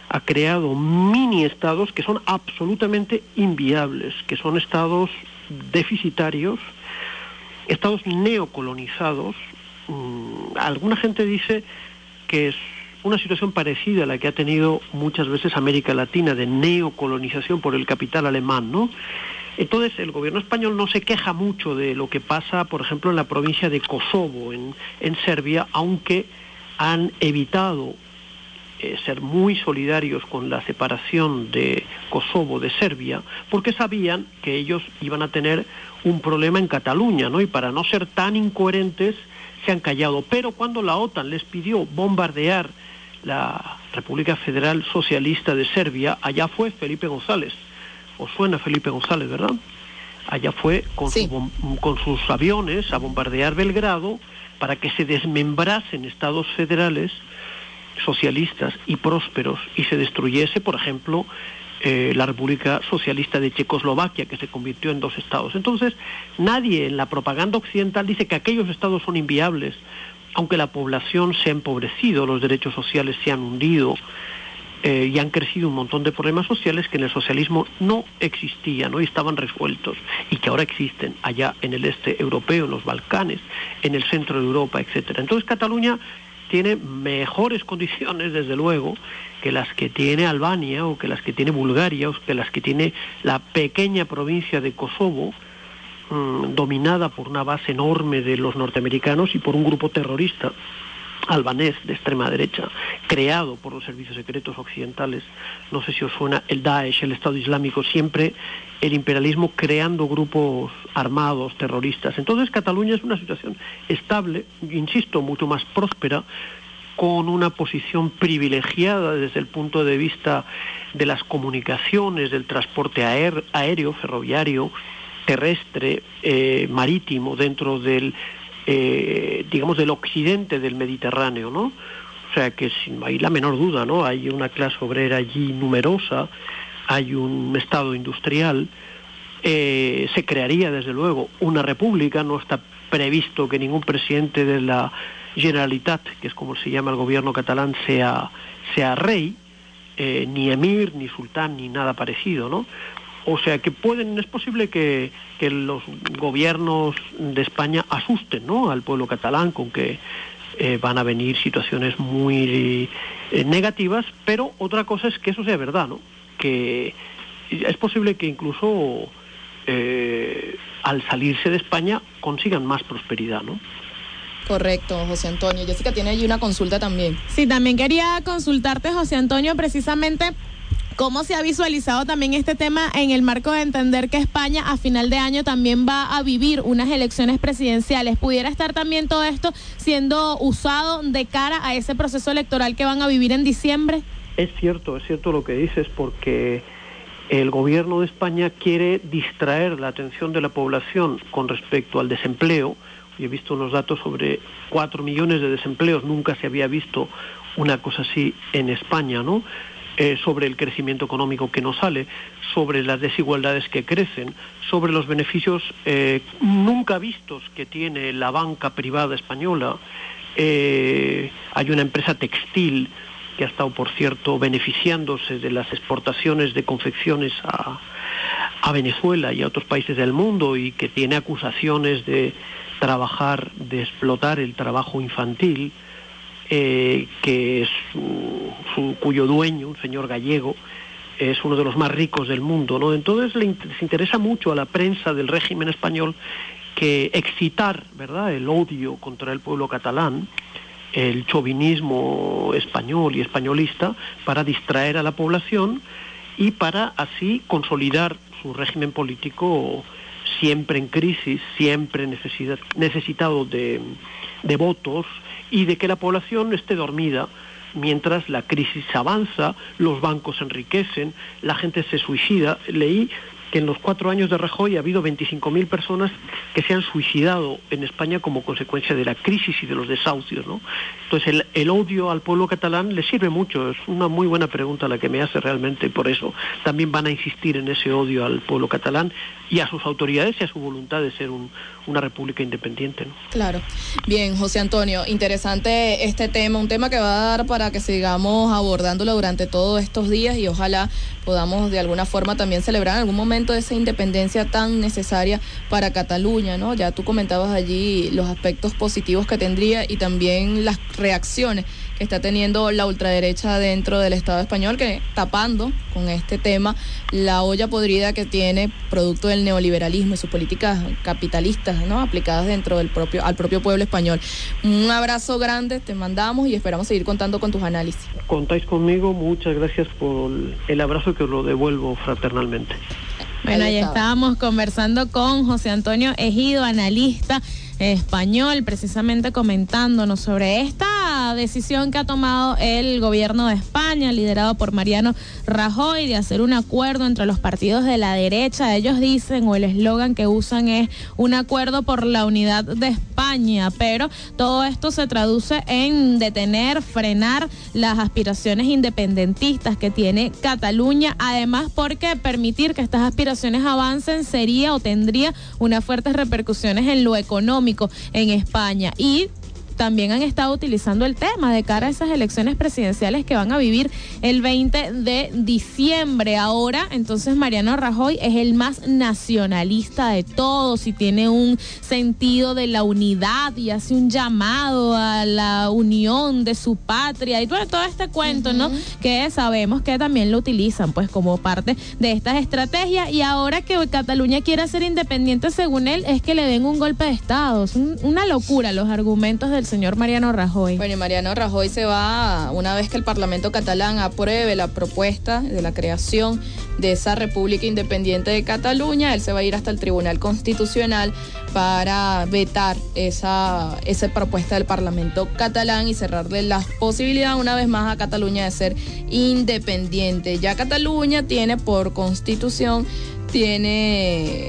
ha creado mini estados que son absolutamente inviables, que son estados deficitarios, estados neocolonizados. Mm, alguna gente dice que es una situación parecida a la que ha tenido muchas veces América Latina, de neocolonización por el capital alemán, ¿no? Entonces, el gobierno español no se queja mucho de lo que pasa, por ejemplo, en la provincia de Kosovo, en, en Serbia, aunque han evitado eh, ser muy solidarios con la separación de Kosovo de Serbia, porque sabían que ellos iban a tener un problema en Cataluña, ¿no? Y para no ser tan incoherentes, se han callado. Pero cuando la OTAN les pidió bombardear la República Federal Socialista de Serbia, allá fue Felipe González. ¿Os suena Felipe González, verdad? Allá fue con, sí. su, con sus aviones a bombardear Belgrado para que se desmembrasen estados federales socialistas y prósperos y se destruyese, por ejemplo, eh, la República Socialista de Checoslovaquia, que se convirtió en dos estados. Entonces, nadie en la propaganda occidental dice que aquellos estados son inviables, aunque la población se ha empobrecido, los derechos sociales se han hundido eh, y han crecido un montón de problemas sociales que en el socialismo no existían, no estaban resueltos y que ahora existen allá en el este europeo, en los Balcanes, en el centro de Europa, etcétera. Entonces Cataluña tiene mejores condiciones, desde luego, que las que tiene Albania o que las que tiene Bulgaria o que las que tiene la pequeña provincia de Kosovo, dominada por una base enorme de los norteamericanos y por un grupo terrorista albanés de extrema derecha, creado por los servicios secretos occidentales. No sé si os suena el Daesh, el Estado Islámico, siempre el imperialismo creando grupos armados, terroristas. Entonces Cataluña es una situación estable, insisto, mucho más próspera, con una posición privilegiada desde el punto de vista de las comunicaciones, del transporte aer- aéreo, ferroviario, terrestre, eh, marítimo, dentro del, eh, digamos, del occidente del Mediterráneo, ¿no? O sea que sin hay la menor duda, ¿no? Hay una clase obrera allí numerosa, hay un estado industrial, eh, se crearía desde luego una república, no está previsto que ningún presidente de la Generalitat, que es como se llama el gobierno catalán, sea, sea rey, eh, ni emir, ni sultán, ni nada parecido, ¿no? O sea que pueden, es posible que, que los gobiernos de España asusten, ¿no?, al pueblo catalán con que eh, van a venir situaciones muy eh, negativas, pero otra cosa es que eso sea verdad, ¿no? Que es posible que incluso eh, al salirse de España consigan más prosperidad, ¿no? Correcto, José Antonio. Jessica tiene allí una consulta también. Sí, también quería consultarte, José Antonio, precisamente cómo se ha visualizado también este tema en el marco de entender que España a final de año también va a vivir unas elecciones presidenciales. ¿Pudiera estar también todo esto siendo usado de cara a ese proceso electoral que van a vivir en diciembre? Es cierto, es cierto lo que dices, porque el gobierno de España quiere distraer la atención de la población con respecto al desempleo. Yo he visto unos datos sobre cuatro millones de desempleos, nunca se había visto una cosa así en España, ¿no? Eh, sobre el crecimiento económico que no sale, sobre las desigualdades que crecen, sobre los beneficios eh, nunca vistos que tiene la banca privada española. Eh, hay una empresa textil que ha estado, por cierto, beneficiándose de las exportaciones de confecciones a, a Venezuela y a otros países del mundo y que tiene acusaciones de trabajar, de explotar el trabajo infantil. Eh, que es su, su, cuyo dueño, un señor gallego, es uno de los más ricos del mundo, ¿no? Entonces le les interesa mucho a la prensa del régimen español que excitar, ¿verdad?, el odio contra el pueblo catalán, el chauvinismo español y españolista, para distraer a la población y para así consolidar su régimen político siempre en crisis, siempre necesidad, necesitado de, de votos, y de que la población esté dormida mientras la crisis avanza, los bancos se enriquecen, la gente se suicida. Leí que en los cuatro años de Rajoy ha habido veinticinco mil personas que se han suicidado en España como consecuencia de la crisis y de los desahucios, ¿no? Entonces el, el odio al pueblo catalán le sirve mucho. Es una muy buena pregunta la que me hace realmente, y por eso también van a insistir en ese odio al pueblo catalán y a sus autoridades y a su voluntad de ser un, una república independiente, ¿no? Claro. Bien, José Antonio, interesante este tema, un tema que va a dar para que sigamos abordándolo durante todos estos días y ojalá podamos de alguna forma también celebrar en algún momento esa independencia tan necesaria para Cataluña, ¿no? Ya tú comentabas allí los aspectos positivos que tendría y también las reacciones que está teniendo la ultraderecha dentro del Estado español, que tapando con este tema la olla podrida que tiene producto del neoliberalismo y sus políticas capitalistas, ¿no?, aplicadas dentro del propio al propio pueblo español. Un abrazo grande, te mandamos y esperamos seguir contando con tus análisis. Contáis conmigo, muchas gracias por el abrazo que os lo devuelvo fraternalmente. Bueno, ahí estábamos conversando con José Antonio Ejido, analista español, precisamente comentándonos sobre esta decisión que ha tomado el gobierno de España, liderado por Mariano Rajoy, de hacer un acuerdo entre los partidos de la derecha. Ellos dicen, o el eslogan que usan es un acuerdo por la unidad de España, pero todo esto se traduce en detener, frenar las aspiraciones independentistas que tiene Cataluña, además porque permitir que estas aspiraciones avancen sería o tendría unas fuertes repercusiones en lo económico en España. Y también han estado utilizando el tema de cara a esas elecciones presidenciales que van a vivir el veinte de diciembre. Ahora, entonces, Mariano Rajoy es el más nacionalista de todos y tiene un sentido de la unidad y hace un llamado a la unión de su patria y todo, todo este cuento, uh-huh. ¿no? Que sabemos que también lo utilizan pues como parte de estas estrategias, y ahora que Cataluña quiere ser independiente, según él, es que le den un golpe de Estado. Es un, una locura los argumentos del señor Mariano Rajoy. Bueno, y Mariano Rajoy se va, una vez que el Parlamento catalán apruebe la propuesta de la creación de esa República Independiente de Cataluña, él se va a ir hasta el Tribunal Constitucional para vetar esa, esa propuesta del Parlamento catalán y cerrarle la posibilidad una vez más a Cataluña de ser independiente. Ya Cataluña tiene por constitución, tiene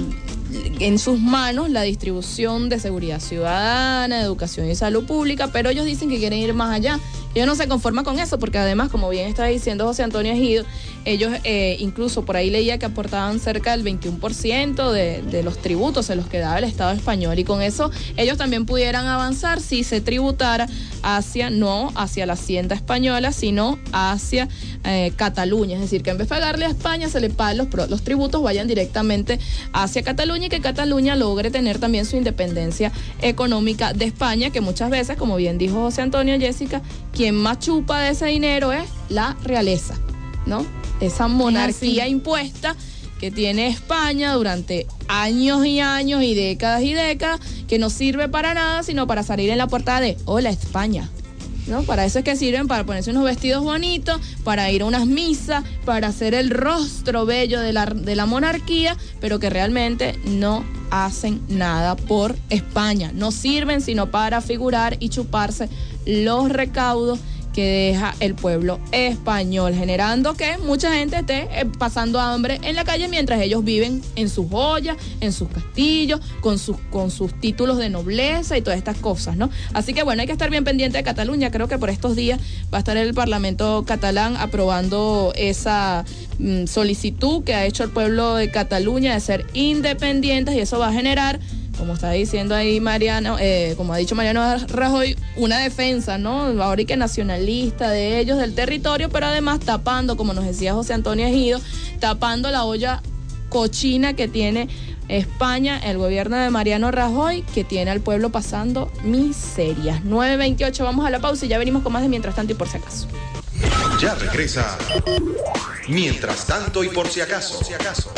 en sus manos la distribución de seguridad ciudadana, educación y salud pública, pero ellos dicen que quieren ir más allá. Ellos no se conforman con eso, porque además, como bien está diciendo José Antonio Ejido, ellos eh, incluso por ahí leía que aportaban cerca del veintiuno por ciento de, de los tributos, se los quedaba el Estado español, y con eso ellos también pudieran avanzar si se tributara hacia, no hacia la hacienda española, sino hacia eh, Cataluña, es decir, que en vez de pagarle a España, se le paguen los, los tributos, vayan directamente hacia Cataluña, y que Cataluña logre tener también su independencia económica de España, que muchas veces, como bien dijo José Antonio, Jessica, quien más chupa de ese dinero es la realeza, ¿no? Esa monarquía sí. impuesta que tiene España durante años y años y décadas y décadas, que no sirve para nada sino para salir en la portada de Hola España, ¿no? Para eso es que sirven, para ponerse unos vestidos bonitos, para ir a unas misas, para hacer el rostro bello de la, de la monarquía, pero que realmente no hacen nada por España. No sirven sino para figurar y chuparse los recaudos que deja el pueblo español, generando que mucha gente esté pasando hambre en la calle mientras ellos viven en sus joyas, en sus castillos, con sus, con sus títulos de nobleza y todas estas cosas, ¿no? Así que bueno, hay que estar bien pendiente de Cataluña. Creo que por estos días va a estar el Parlamento catalán aprobando esa mm, solicitud que ha hecho el pueblo de Cataluña de ser independientes, y eso va a generar, como está diciendo ahí Mariano, eh, como ha dicho Mariano Rajoy, una defensa, ¿no? Ahora y que nacionalista de ellos, del territorio, pero además tapando, como nos decía José Antonio Ejido, tapando la olla cochina que tiene España, el gobierno de Mariano Rajoy, que tiene al pueblo pasando miserias. nueve veintiocho, vamos a la pausa y ya venimos con más de Mientras Tanto y Por Si Acaso. Ya regresa Mientras Tanto y Por Si Acaso. Por si acaso.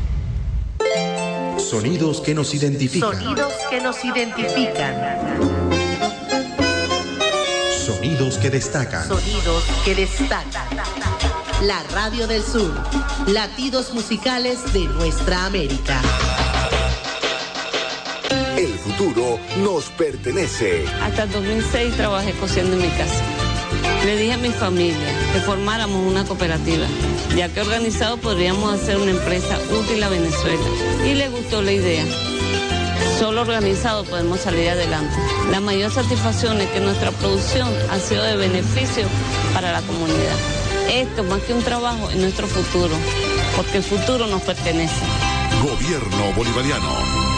Sonidos que nos identifican. Sonidos que nos identifican. Sonidos que destacan. Sonidos que destacan. La Radio del Sur. Latidos musicales de nuestra América. El futuro nos pertenece. Hasta el dos mil seis trabajé cosiendo en mi casa. Le dije a mi familia que formáramos una cooperativa, ya que organizado podríamos hacer una empresa útil a Venezuela. Y le gustó la idea. Solo organizado podemos salir adelante. La mayor satisfacción es que nuestra producción ha sido de beneficio para la comunidad. Esto, más que un trabajo, es nuestro futuro, porque el futuro nos pertenece. Gobierno Bolivariano.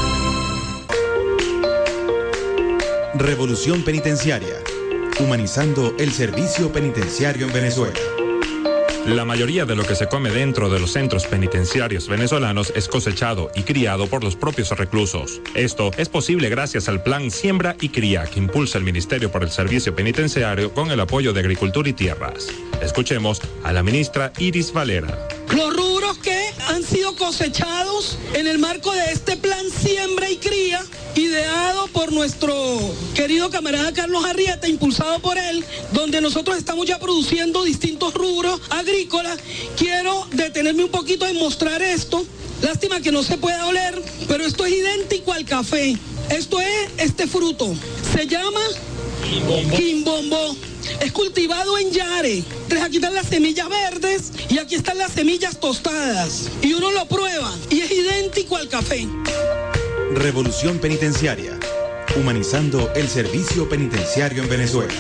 Revolución penitenciaria. Humanizando el servicio penitenciario en Venezuela. La mayoría de lo que se come dentro de los centros penitenciarios venezolanos es cosechado y criado por los propios reclusos. Esto es posible gracias al plan Siembra y Cría que impulsa el Ministerio por el Servicio Penitenciario con el apoyo de Agricultura y Tierras. Escuchemos a la ministra Iris Valera. Los rubros que han sido cosechados en el marco de este plan Siembra y Cría, ideado por nuestro querido camarada Carlos Arrieta, impulsado por él, donde nosotros estamos ya produciendo distintos rubros agrícolas. Quiero detenerme un poquito en mostrar esto. Lástima que no se pueda oler, pero esto es idéntico al café. Esto es este fruto. Se llama quimbombo. Es cultivado en Yare. Entonces aquí están las semillas verdes y aquí están las semillas tostadas. Y uno lo prueba y es idéntico al café. Revolución penitenciaria. Humanizando el servicio penitenciario en Venezuela.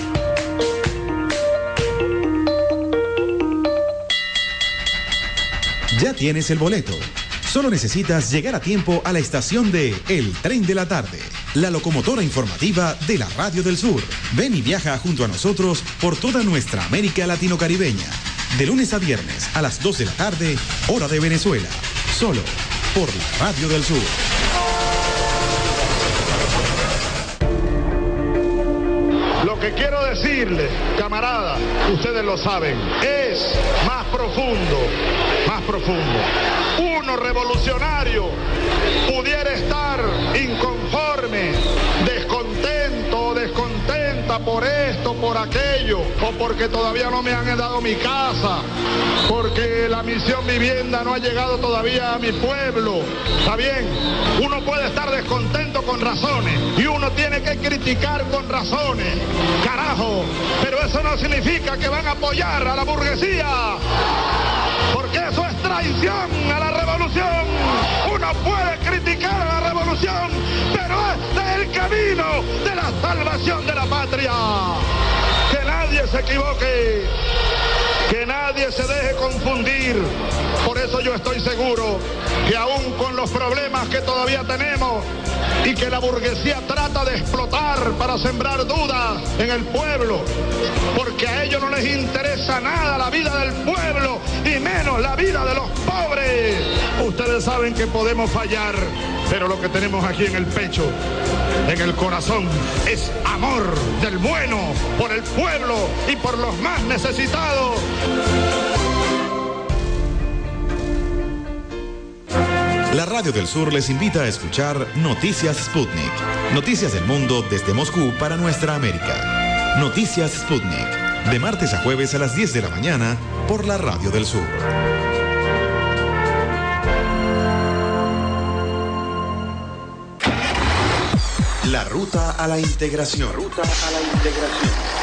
Ya tienes el boleto. Solo necesitas llegar a tiempo a la estación de El Tren de la Tarde, la locomotora informativa de la Radio del Sur. Ven y viaja junto a nosotros por toda nuestra América latino-caribeña. De lunes a viernes a las dos de la tarde, hora de Venezuela. Solo por la Radio del Sur. Lo que quiero decirles, camaradas, ustedes lo saben, es más profundo, más profundo. Uno revolucionario pudiera estar inconforme, descontento, descontenta por esto, por aquello, o porque todavía no me han dado mi casa, porque la misión vivienda no ha llegado todavía a mi pueblo. Está bien, uno puede estar descontento con razones y uno tiene que criticar con razones. Carajo, pero eso no significa que van a apoyar a la burguesía, porque eso es traición a la revolución. Uno puede criticar a la revolución, pero este es el camino de la salvación de la patria. Que nadie se equivoque, que nadie se deje confundir. Por eso yo estoy seguro que aún con los problemas que todavía tenemos y que la burguesía trata de explotar para sembrar dudas en el pueblo, porque a ellos no les interesa nada la vida del pueblo y menos la vida de los pobres. Ustedes saben que podemos fallar, pero lo que tenemos aquí en el pecho, en el corazón, es amor del bueno por el pueblo y por los más necesitados. La Radio del Sur les invita a escuchar Noticias Sputnik. Noticias del mundo desde Moscú para nuestra América. Noticias Sputnik. De martes a jueves a las diez de la mañana por la Radio del Sur. La ruta a la integración. Ruta a la integración.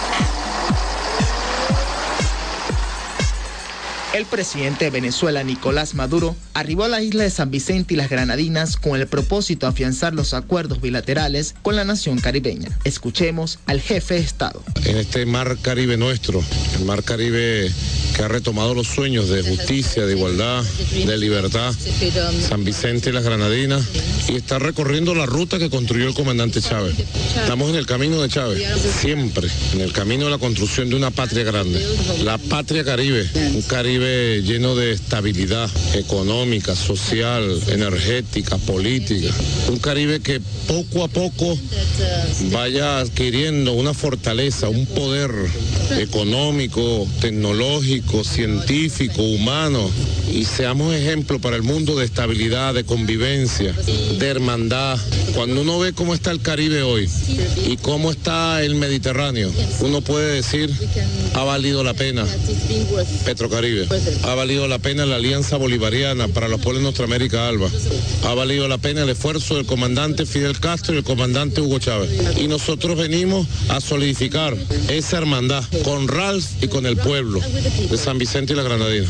El presidente de Venezuela, Nicolás Maduro, arribó a la isla de San Vicente y las Granadinas con el propósito de afianzar los acuerdos bilaterales con la nación caribeña. Escuchemos al jefe de Estado. En este mar Caribe nuestro, el mar Caribe que ha retomado los sueños de justicia, de igualdad, de libertad, San Vicente y las Granadinas, y está recorriendo la ruta que construyó el comandante Chávez. Estamos en el camino de Chávez, siempre en el camino de la construcción de una patria grande, la patria Caribe, un Caribe lleno de estabilidad económica, social, energética, política, un Caribe que poco a poco vaya adquiriendo una fortaleza, un poder económico, tecnológico, científico, humano, y seamos ejemplo para el mundo de estabilidad, de convivencia, de hermandad. Cuando uno ve cómo está el Caribe hoy y cómo está el Mediterráneo, uno puede decir, ha valido la pena Petrocaribe, ha valido la pena la Alianza Bolivariana para los pueblos de nuestra América Alba, ha valido la pena el esfuerzo del comandante Fidel Castro y el comandante Hugo Chávez. Y nosotros venimos a solidificar esa hermandad con Ralph y con el pueblo de San Vicente y la Granadina.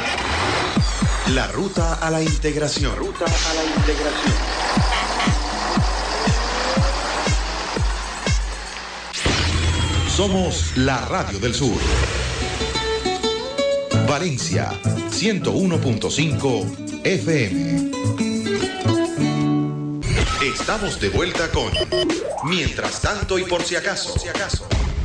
La ruta a la integración. Ruta a la integración. Somos la Radio del Sur. Valencia, ciento uno punto cinco F M. Estamos de vuelta con Mientras tanto y por si acaso. Por si acaso.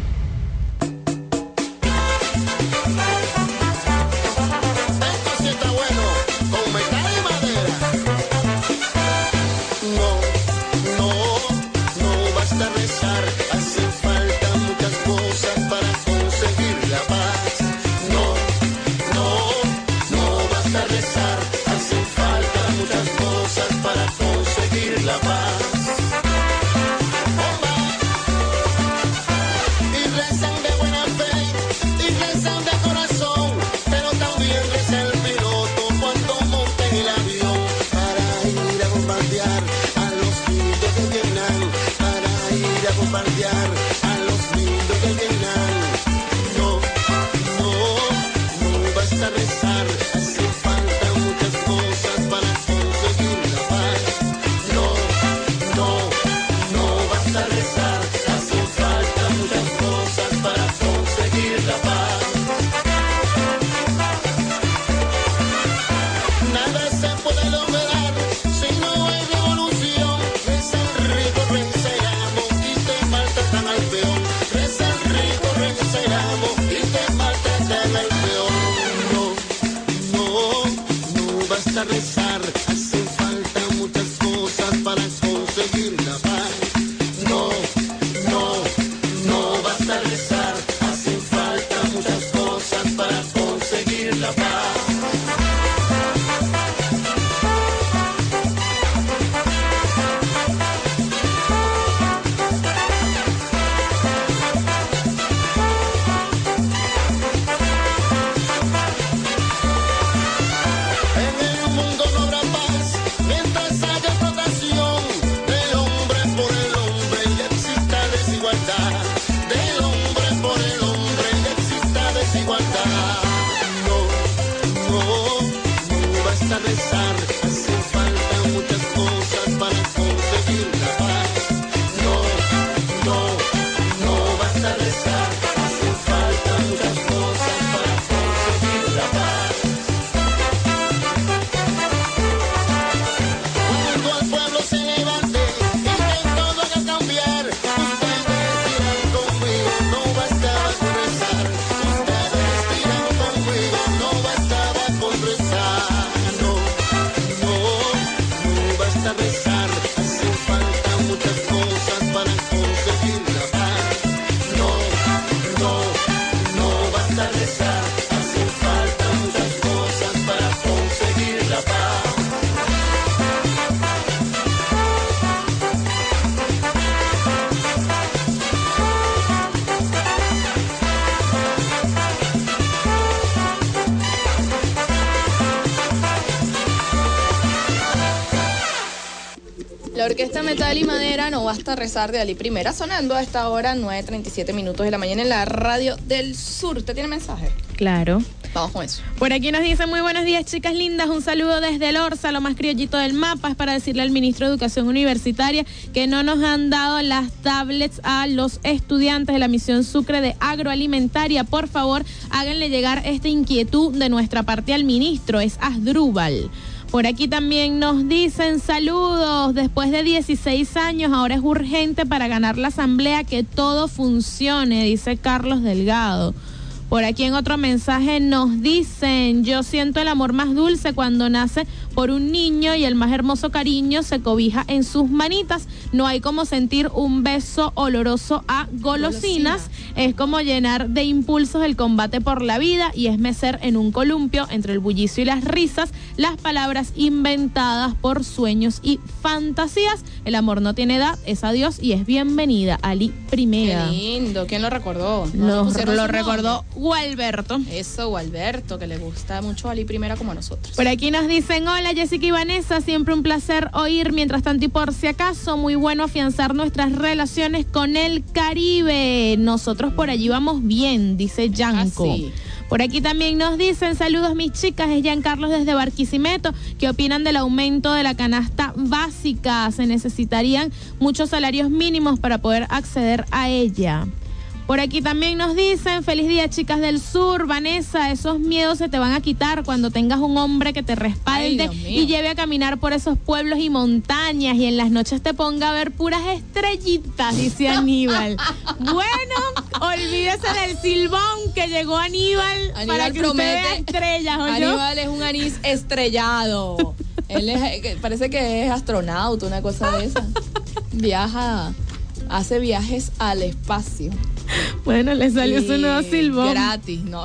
La Orquesta Metal y Madera, No Basta Rezar, de Ali Primera, sonando a esta hora, nueve treinta y siete minutos de la mañana en la Radio del Sur. ¿Usted tiene mensaje? Claro. Vamos con eso. Por aquí nos dicen, muy buenos días, chicas lindas, un saludo desde el Orsa, lo más criollito del mapa. Es para decirle al ministro de Educación Universitaria que no nos han dado las tablets a los estudiantes de la misión Sucre de Agroalimentaria. Por favor, háganle llegar esta inquietud de nuestra parte al ministro, es Asdrúbal. Por aquí también nos dicen, saludos, después de dieciséis años, ahora es urgente para ganar la asamblea que todo funcione, dice Carlos Delgado. Por aquí en otro mensaje nos dicen, yo siento el amor más dulce cuando nace por un niño y el más hermoso cariño se cobija en sus manitas. No hay como sentir un beso oloroso a golosinas. Golosina. Es como llenar de impulsos el combate por la vida y es mecer en un columpio entre el bullicio y las risas las palabras inventadas por sueños y fantasías. El amor no tiene edad, es adiós y es bienvenida. Ali Primera. Qué lindo, ¿quién lo recordó? ¿No lo, lo recordó Gualberto. Eso, Gualberto, que le gusta mucho Ali Primera como a nosotros. Por aquí nos dicen, hola Jessica y Vanessa, siempre un placer oír, mientras tanto y por si acaso, muy bueno afianzar nuestras relaciones con el Caribe. Nosotros por allí vamos bien, dice Yanko. Ah, sí. Por aquí también nos dicen, saludos mis chicas, es Giancarlos desde Barquisimeto. ¿Qué opinan del aumento de la canasta básica? Se necesitarían muchos salarios mínimos para poder acceder a ella. Por aquí también nos dicen, feliz día chicas del sur, Vanessa, esos miedos se te van a quitar cuando tengas un hombre que te respalde y lleve a caminar por esos pueblos y montañas y en las noches te ponga a ver puras estrellitas, dice Aníbal. Bueno, olvídese del silbón que llegó Aníbal, Aníbal para que promete, usted vea estrellas, ¿o Aníbal es un anís estrellado. Él es, parece que es astronauta, una cosa de esa. Viaja, hace viajes al espacio. Bueno, le salió y su nuevo silbón. Gratis, ¿no?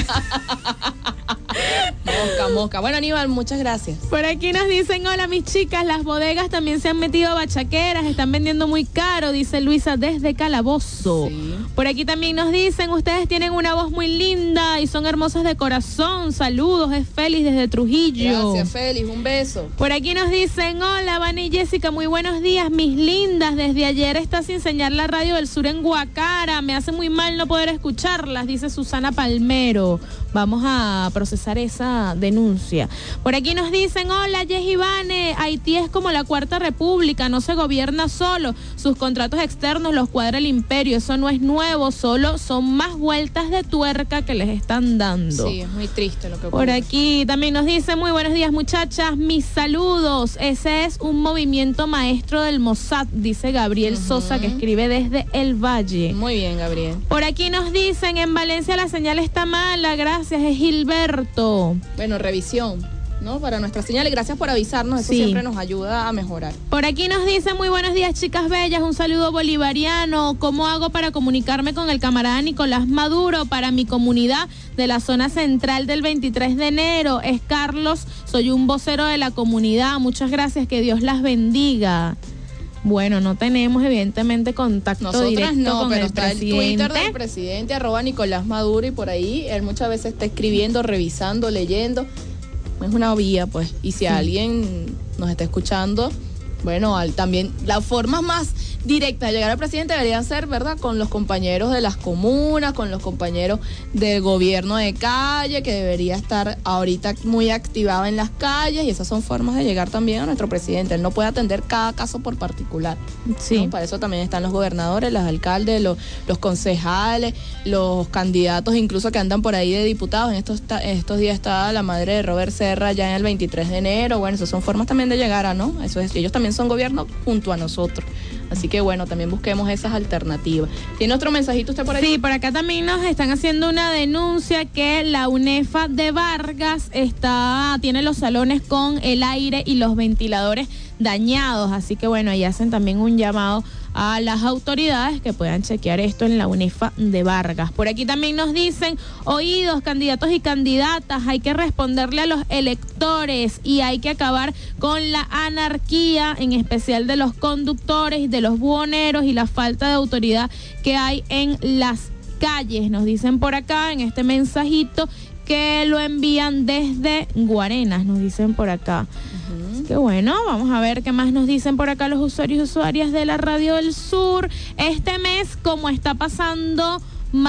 Mosca, mosca. Bueno, Aníbal, muchas gracias. Por aquí nos dicen, hola mis chicas, las bodegas también se han metido bachaqueras, están vendiendo muy caro, dice Luisa desde Calabozo. Sí. Por aquí también nos dicen, ustedes tienen una voz muy linda y son hermosas de corazón. Saludos, es Félix desde Trujillo. Gracias, Félix, un beso. Por aquí nos dicen, hola, Vani y Jessica, muy buenos días, mis lindas. Desde ayer está sin señal la radio del sur en Guacara. Me hace muy mal no poder escucharlas, dice Susana Palmero. Vamos a procesar esa denuncia. Por aquí nos dicen, hola, Jess y Vane, Haití es como la Cuarta República, no se gobierna solo. Sus contratos externos los cuadra el imperio, eso no es nuevo, solo son más vueltas de tuerca que les están dando. Sí, es muy triste lo que ocurre. Por aquí también nos dicen, muy buenos días muchachas, mis saludos. Ese es un movimiento maestro del Mossad, dice Gabriel uh-huh. Sosa, que escribe desde El Valle. Muy bien, Gabriel. Por aquí nos dicen, en Valencia la señal está mala, gracias, es Gilberto. Bueno, revisión, ¿no? Para nuestras señales, gracias por avisarnos, eso sí. Siempre nos ayuda a mejorar. Por aquí nos dicen, muy buenos días chicas bellas, un saludo bolivariano. ¿Cómo hago para comunicarme con el camarada Nicolás Maduro para mi comunidad de la zona central del veintitrés de enero? Es Carlos, soy un vocero de la comunidad, muchas gracias, que Dios las bendiga. Bueno, no tenemos evidentemente contacto Nosotras directo no, con pero el está presidente. El Twitter del presidente, arroba Nicolás Maduro, y por ahí él muchas veces está escribiendo, revisando, leyendo. Es una vía, pues. Y si sí. alguien nos está escuchando, bueno, al, también las formas más directas de llegar al presidente deberían ser, ¿verdad?, con los compañeros de las comunas, con los compañeros del gobierno de calle, que debería estar ahorita muy activado en las calles, y esas son formas de llegar también a nuestro presidente. Él no puede atender cada caso por particular. Sí. ¿no? Para eso también están los gobernadores, los alcaldes, los, los concejales, los candidatos incluso que andan por ahí de diputados. En estos, en estos días está la madre de Robert Serra ya en el veintitrés de enero. Bueno, esas son formas también de llegar a, ¿no? Eso es, ellos también son gobierno junto a nosotros. Así que bueno, también busquemos esas alternativas. ¿Tiene otro mensajito usted por ahí? Sí, por acá también nos están haciendo una denuncia que la UNEFA de Vargas está tiene los salones con el aire y los ventiladores dañados. Así que bueno, ahí hacen también un llamado a las autoridades que puedan chequear esto en la UNEFA de Vargas. Por aquí también nos dicen, oídos, candidatos y candidatas, hay que responderle a los electores y hay que acabar con la anarquía, en especial de los conductores y de los buhoneros y la falta de autoridad que hay en las calles. Nos dicen por acá en este mensajito que lo envían desde Guarenas, nos dicen por acá. Uh-huh. Qué bueno, vamos a ver qué más nos dicen por acá los usuarios y usuarias de la Radio del Sur. Este mes, como está pasando,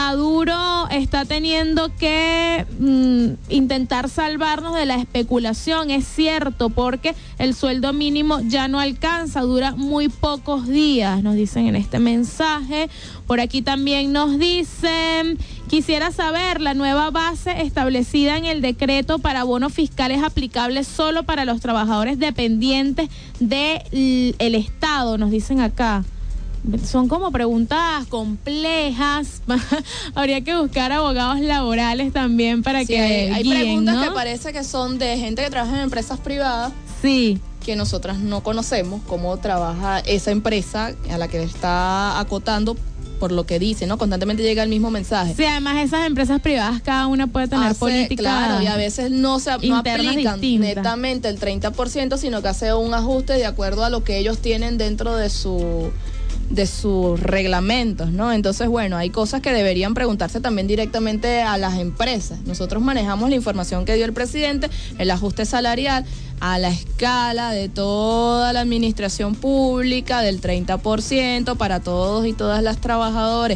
Maduro está teniendo que mm, intentar salvarnos de la especulación, es cierto, porque el sueldo mínimo ya no alcanza, dura muy pocos días, nos dicen en este mensaje. Por aquí también nos dicen, quisiera saber la nueva base establecida en el decreto para bonos fiscales aplicables solo para los trabajadores dependientes del Estado, nos dicen acá. son como preguntas complejas. Habría que buscar abogados laborales también para sí, que hay, hay guíen, preguntas ¿no? que parece que son de gente que trabaja en empresas privadas. Sí. Que nosotras no conocemos cómo trabaja esa empresa a la que le está acotando, por lo que dice, ¿no? Constantemente llega el mismo mensaje. Sí, además esas empresas privadas cada una puede tener hace, políticas. Claro, y a veces no se no aplican distintas. netamente el treinta por ciento, sino que hace un ajuste de acuerdo a lo que ellos tienen dentro de su de sus reglamentos, ¿no? Entonces, bueno, hay cosas que deberían preguntarse también directamente a las empresas. Nosotros manejamos la información que dio el presidente, el ajuste salarial a la escala de toda la administración pública del treinta por ciento para todos y todas las trabajadores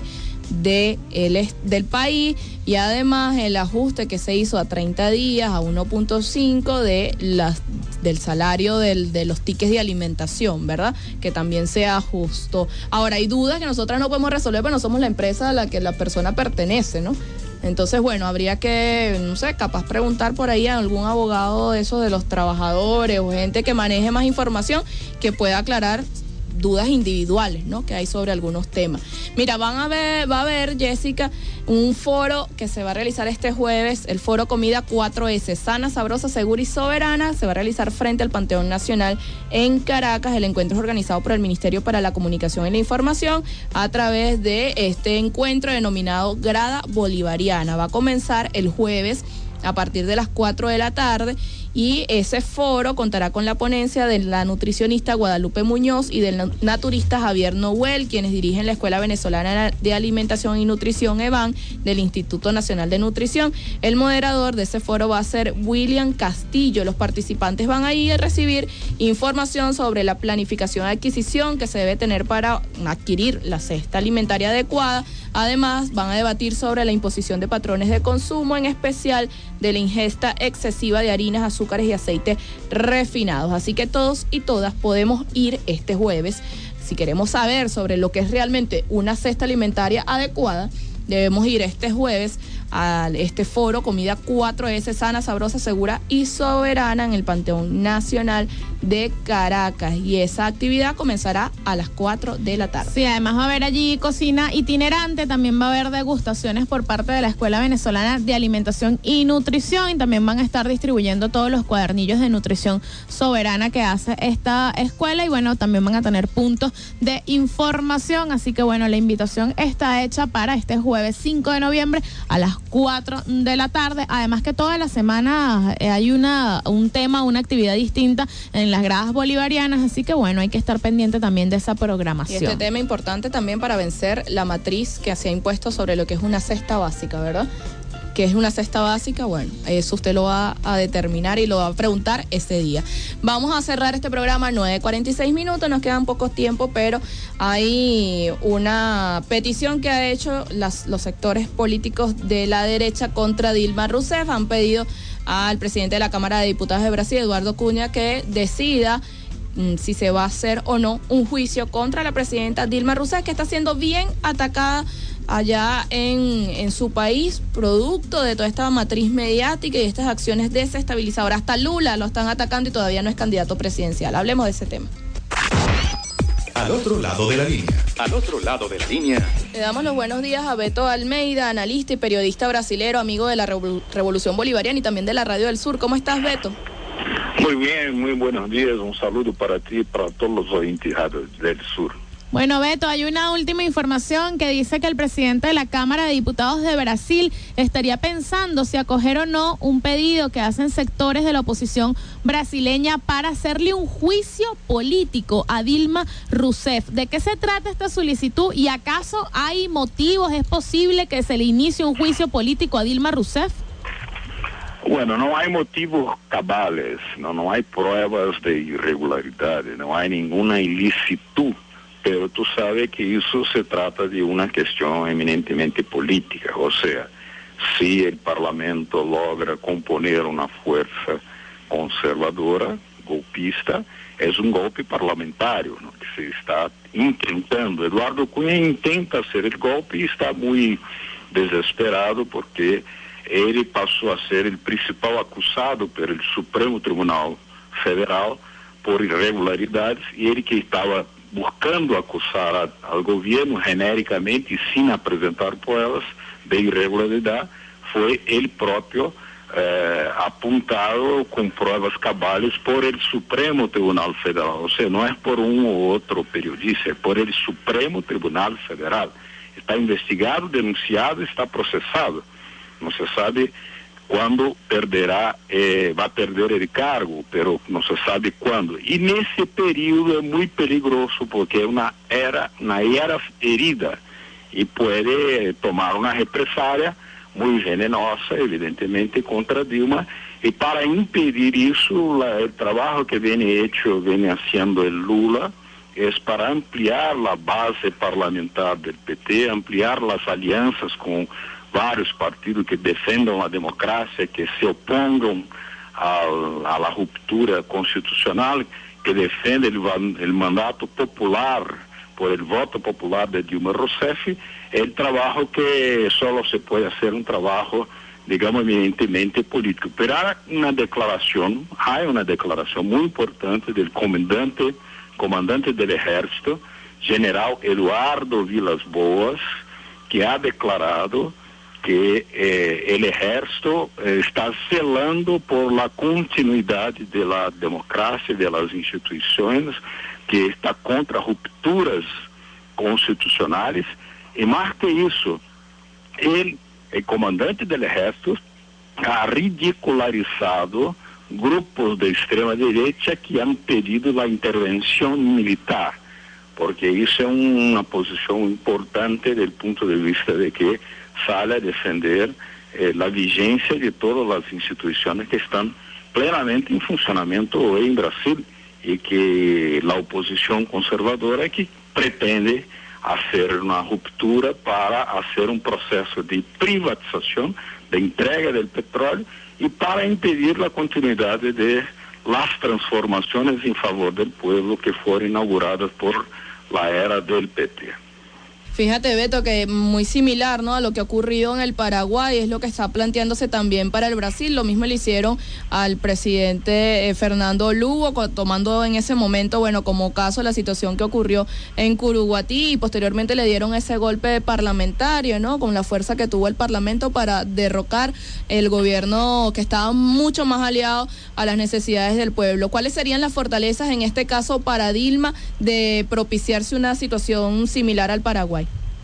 de el, del país, y además el ajuste que se hizo a treinta días a uno punto cinco de las del salario del, de los tickets de alimentación, ¿verdad? Que también se ajustó. Ahora, hay dudas que nosotras no podemos resolver, pero no somos la empresa a la que la persona pertenece, ¿no? Entonces, bueno, habría que, no sé, capaz preguntar por ahí a algún abogado de esos de los trabajadores o gente que maneje más información que pueda aclarar dudas individuales, ¿no? Que hay sobre algunos temas. Mira, van a ver, va a haber, Jessica, un foro que se va a realizar este jueves, el foro Comida cuatro ese, sana, sabrosa, segura y soberana, se va a realizar frente al Panteón Nacional en Caracas. El encuentro es organizado por el Ministerio para la Comunicación y la Información a través de este encuentro denominado Grada Bolivariana. Va a comenzar el jueves a partir de las cuatro de la tarde, y ese foro contará con la ponencia de la nutricionista Guadalupe Muñoz y del naturista Javier Noel, quienes dirigen la Escuela Venezolana de Alimentación y Nutrición, EVAN, del Instituto Nacional de Nutrición. El moderador de ese foro va a ser William Castillo. Los participantes van a ir a recibir información sobre la planificación de adquisición que se debe tener para adquirir la cesta alimentaria adecuada. Además, van a debatir sobre la imposición de patrones de consumo, en especial de la ingesta excesiva de harinas, azúcares y aceites refinados. Así que todos y todas podemos ir este jueves. Si queremos saber sobre lo que es realmente una cesta alimentaria adecuada, debemos ir este jueves a este foro Comida cuatro ese, sana, sabrosa, segura y soberana, en el Panteón Nacional de Caracas, y esa actividad comenzará a las cuatro de la tarde. Sí, además va a haber allí cocina itinerante, también va a haber degustaciones por parte de la Escuela Venezolana de Alimentación y Nutrición, y también van a estar distribuyendo todos los cuadernillos de nutrición soberana que hace esta escuela, y bueno, también van a tener puntos de información. Así que bueno, la invitación está hecha para este jueves cinco de noviembre a las cuatro de la tarde. Además que toda la semana eh, hay una un tema, una actividad distinta en las gradas bolivarianas, así que bueno, hay que estar pendiente también de esa programación. Y este tema importante también para vencer la matriz que se ha impuesto sobre lo que es una cesta básica, ¿verdad? ¿Qué es una cesta básica? Bueno, eso usted lo va a determinar y lo va a preguntar ese día. Vamos a cerrar este programa a nueve cuarenta y seis minutos, nos quedan pocos tiempo, pero hay una petición que ha hecho las, los sectores políticos de la derecha contra Dilma Rousseff. Han pedido al presidente de la Cámara de Diputados de Brasil, Eduardo Cunha, que decida mm, si se va a hacer o no un juicio contra la presidenta Dilma Rousseff, que está siendo bien atacada allá en, en su país, producto de toda esta matriz mediática y estas acciones desestabilizadoras. Hasta Lula lo están atacando y todavía no es candidato presidencial. Hablemos de ese tema. Al otro lado de la línea. Al otro lado de la línea. Le damos los buenos días a Beto Almeida, analista y periodista brasilero, amigo de la Revolución Bolivariana y también de la Radio del Sur. ¿Cómo estás, Beto? Muy bien, muy buenos días. Un saludo para ti y para todos los oyentes del Sur. Bueno, Beto, hay una última información que dice que el presidente de la Cámara de Diputados de Brasil estaría pensando si acoger o no un pedido que hacen sectores de la oposición brasileña para hacerle un juicio político a Dilma Rousseff. ¿De qué se trata esta solicitud y acaso hay motivos? ¿Es posible que se le inicie un juicio político a Dilma Rousseff? Bueno, não há motivos cabales, não, não há provas de irregularidade, não há nenhuma ilicitud. Pero tú sabes que eso se trata de una cuestión eminentemente política, o sea, si el Parlamento logra componer una fuerza conservadora, golpista, es un golpe parlamentario, ¿no?, que se está intentando. Eduardo Cunha intenta hacer el golpe y está muy desesperado porque él pasó a ser el principal acusado por el Supremo Tribunal Federal por irregularidades, y ele que estava buscando acusar al gobierno genericamente y sin apresentar pruebas de irregularidad, fue el propio eh, apuntado con pruebas cabales por el Supremo Tribunal Federal. O sea, no es por un u otro periodista, es por el Supremo Tribunal Federal. Está investigado, denunciado, está procesado. No se sabe cuándo perderá, eh, va a perder el cargo, pero no se sabe cuándo. Y en ese periodo es muy peligroso porque es una era, una era herida y puede tomar una represalia muy venenosa, evidentemente, contra Dilma. Y para impedir eso, la, el trabajo que viene hecho, viene haciendo el Lula, es para ampliar la base parlamentar del P T, ampliar las alianzas con varios partidos que defiendan la democracia, que se opongan a, a la ruptura constitucional, que defienden el, el mandato popular por el voto popular de Dilma Rousseff. El trabajo que solo se puede hacer un trabajo, digamos, eminentemente político. Pero hay una declaración, hay una declaración muy importante del comandante, comandante del ejército, general Eduardo Vilas Boas, que ha declarado que eh, el ejército eh, está zelando por la continuidad de la democracia, de las instituciones, que está contra rupturas constitucionales. Y más que eso, el, el comandante del ejército ha ridicularizado grupos de extrema derecha que han pedido la intervención militar, porque eso es una posición importante desde el punto de vista de que sale a defender eh, la vigencia de todas las instituciones que están plenamente en funcionamiento hoy en Brasil, y que la oposición conservadora que pretende hacer una ruptura para hacer un proceso de privatización, de entrega del petróleo y para impedir la continuidad de las transformaciones en favor del pueblo que fueron inauguradas por la era del P T. Fíjate, Beto, que muy similar, ¿no?, a lo que ocurrió en el Paraguay, es lo que está planteándose también para el Brasil. Lo mismo le hicieron al presidente eh, Fernando Lugo, tomando en ese momento, bueno, como caso la situación que ocurrió en Curuguatí, y posteriormente le dieron ese golpe parlamentario, ¿no?, con la fuerza que tuvo el Parlamento para derrocar el gobierno que estaba mucho más aliado a las necesidades del pueblo. ¿Cuáles serían las fortalezas en este caso para Dilma de propiciarse una situación similar al Paraguay?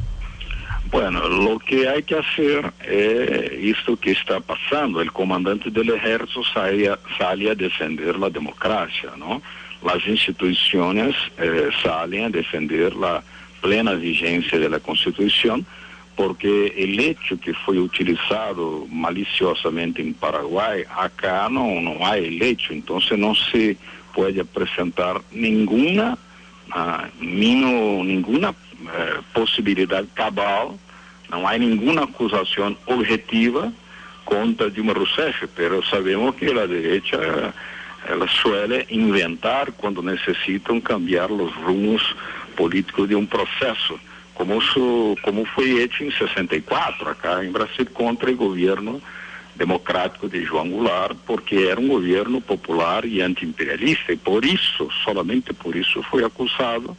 Bueno, lo que hay que hacer es esto que está pasando. El comandante del ejército sale a, sale a defender la democracia, ¿no? Las instituciones eh, salen a defender la plena vigencia de la Constitución, porque el hecho que fue utilizado maliciosamente en Paraguay, acá no, no hay el hecho, entonces no se puede presentar ninguna, uh, mino, ninguna Eh, posibilidad cabal, no hay ninguna acusación objetiva contra Dilma Rousseff, pero sabemos que la derecha ela suele inventar cuando necesitan cambiar los rumos políticos de un proceso, como, su, como fue hecho en sesenta y cuatro acá en Brasil contra el gobierno democrático de João Goulart, porque era un gobierno popular y antiimperialista, y por eso, solamente por eso fue acusado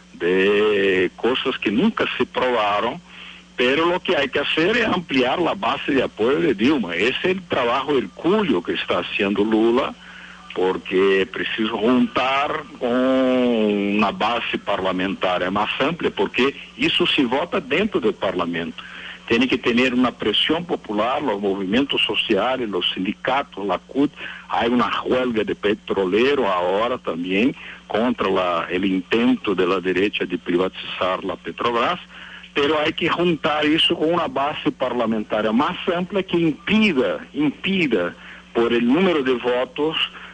de cosas que nunca se probaron, pero lo que hay que hacer es ampliar la base de apoyo de Dilma. Ese es el trabajo hercúleo que está haciendo Lula, porque precisa juntar con una base parlamentaria más amplia, porque eso se vota dentro del Parlamento. Tiene que tener una presión popular, los movimientos sociales, los sindicatos, la C U T. Hay una huelga de petroleros ahora también contra la, el intento de la derecha de privatizar la Petrobras, pero hay que juntar eso con una base parlamentaria más amplia que impida, impida por el número de votos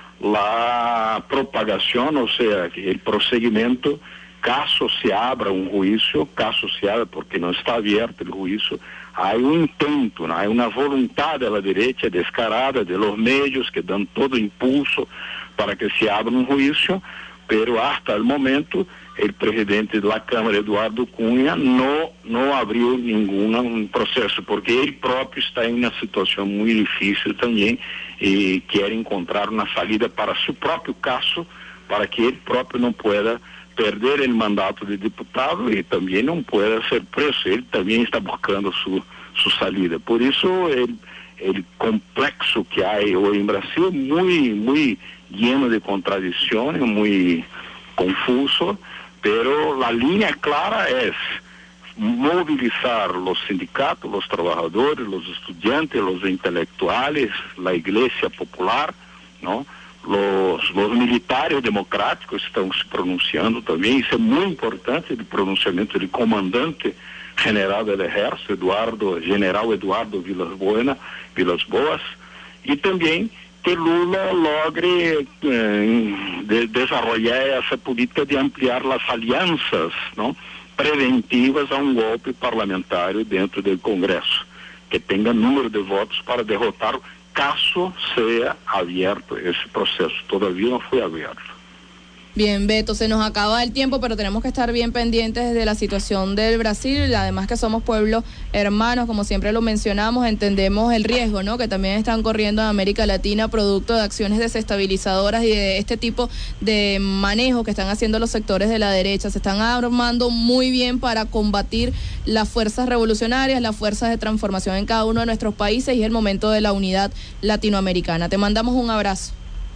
la propagación, o sea, el procedimiento. Caso se abra un juicio, caso se abra porque no está abierto el juicio, hay un intento, ¿no? Hay una voluntad de la derecha descarada, de los medios que dan todo impulso para que se abra un juicio, pero hasta el momento el presidente de la Cámara, Eduardo Cunha, no, no abrió ningún proceso, porque él propio está en una situación muy difícil también y quiere encontrar una salida para su propio caso, para que él propio no pueda perder el mandato de diputado y también no puede ser preso. Él también está buscando su, su salida. Por eso el, el complexo que hay hoy en Brasil es muy, muy lleno de contradicciones, muy confuso, pero la línea clara es movilizar los sindicatos, los trabajadores, los estudiantes, los intelectuales, la iglesia popular, ¿no? Los, los militares democráticos estão se pronunciando também. Isso é muito importante, o pronunciamento do comandante general do Exército, Eduardo, General Eduardo Vilas Boas, Vilas Boas, e também que Lula logre eh, de, desarrollar essa política de ampliar as alianças, não, preventivas a um golpe parlamentar dentro do Congresso, que tenha número de votos para derrotar caso sea abierto ese proceso. Todavía no fue abierto. Bien, Beto, se nos acaba el tiempo, pero tenemos que estar bien pendientes de la situación del Brasil, además que somos pueblos hermanos, como siempre lo mencionamos, entendemos el riesgo, ¿no?, que también están corriendo en América Latina producto de acciones desestabilizadoras y de este tipo de manejo que están haciendo los sectores de la derecha. Se están armando muy bien para combatir las fuerzas revolucionarias, las fuerzas de transformación en cada uno de nuestros países, y es el momento de la unidad latinoamericana. Te mandamos un abrazo.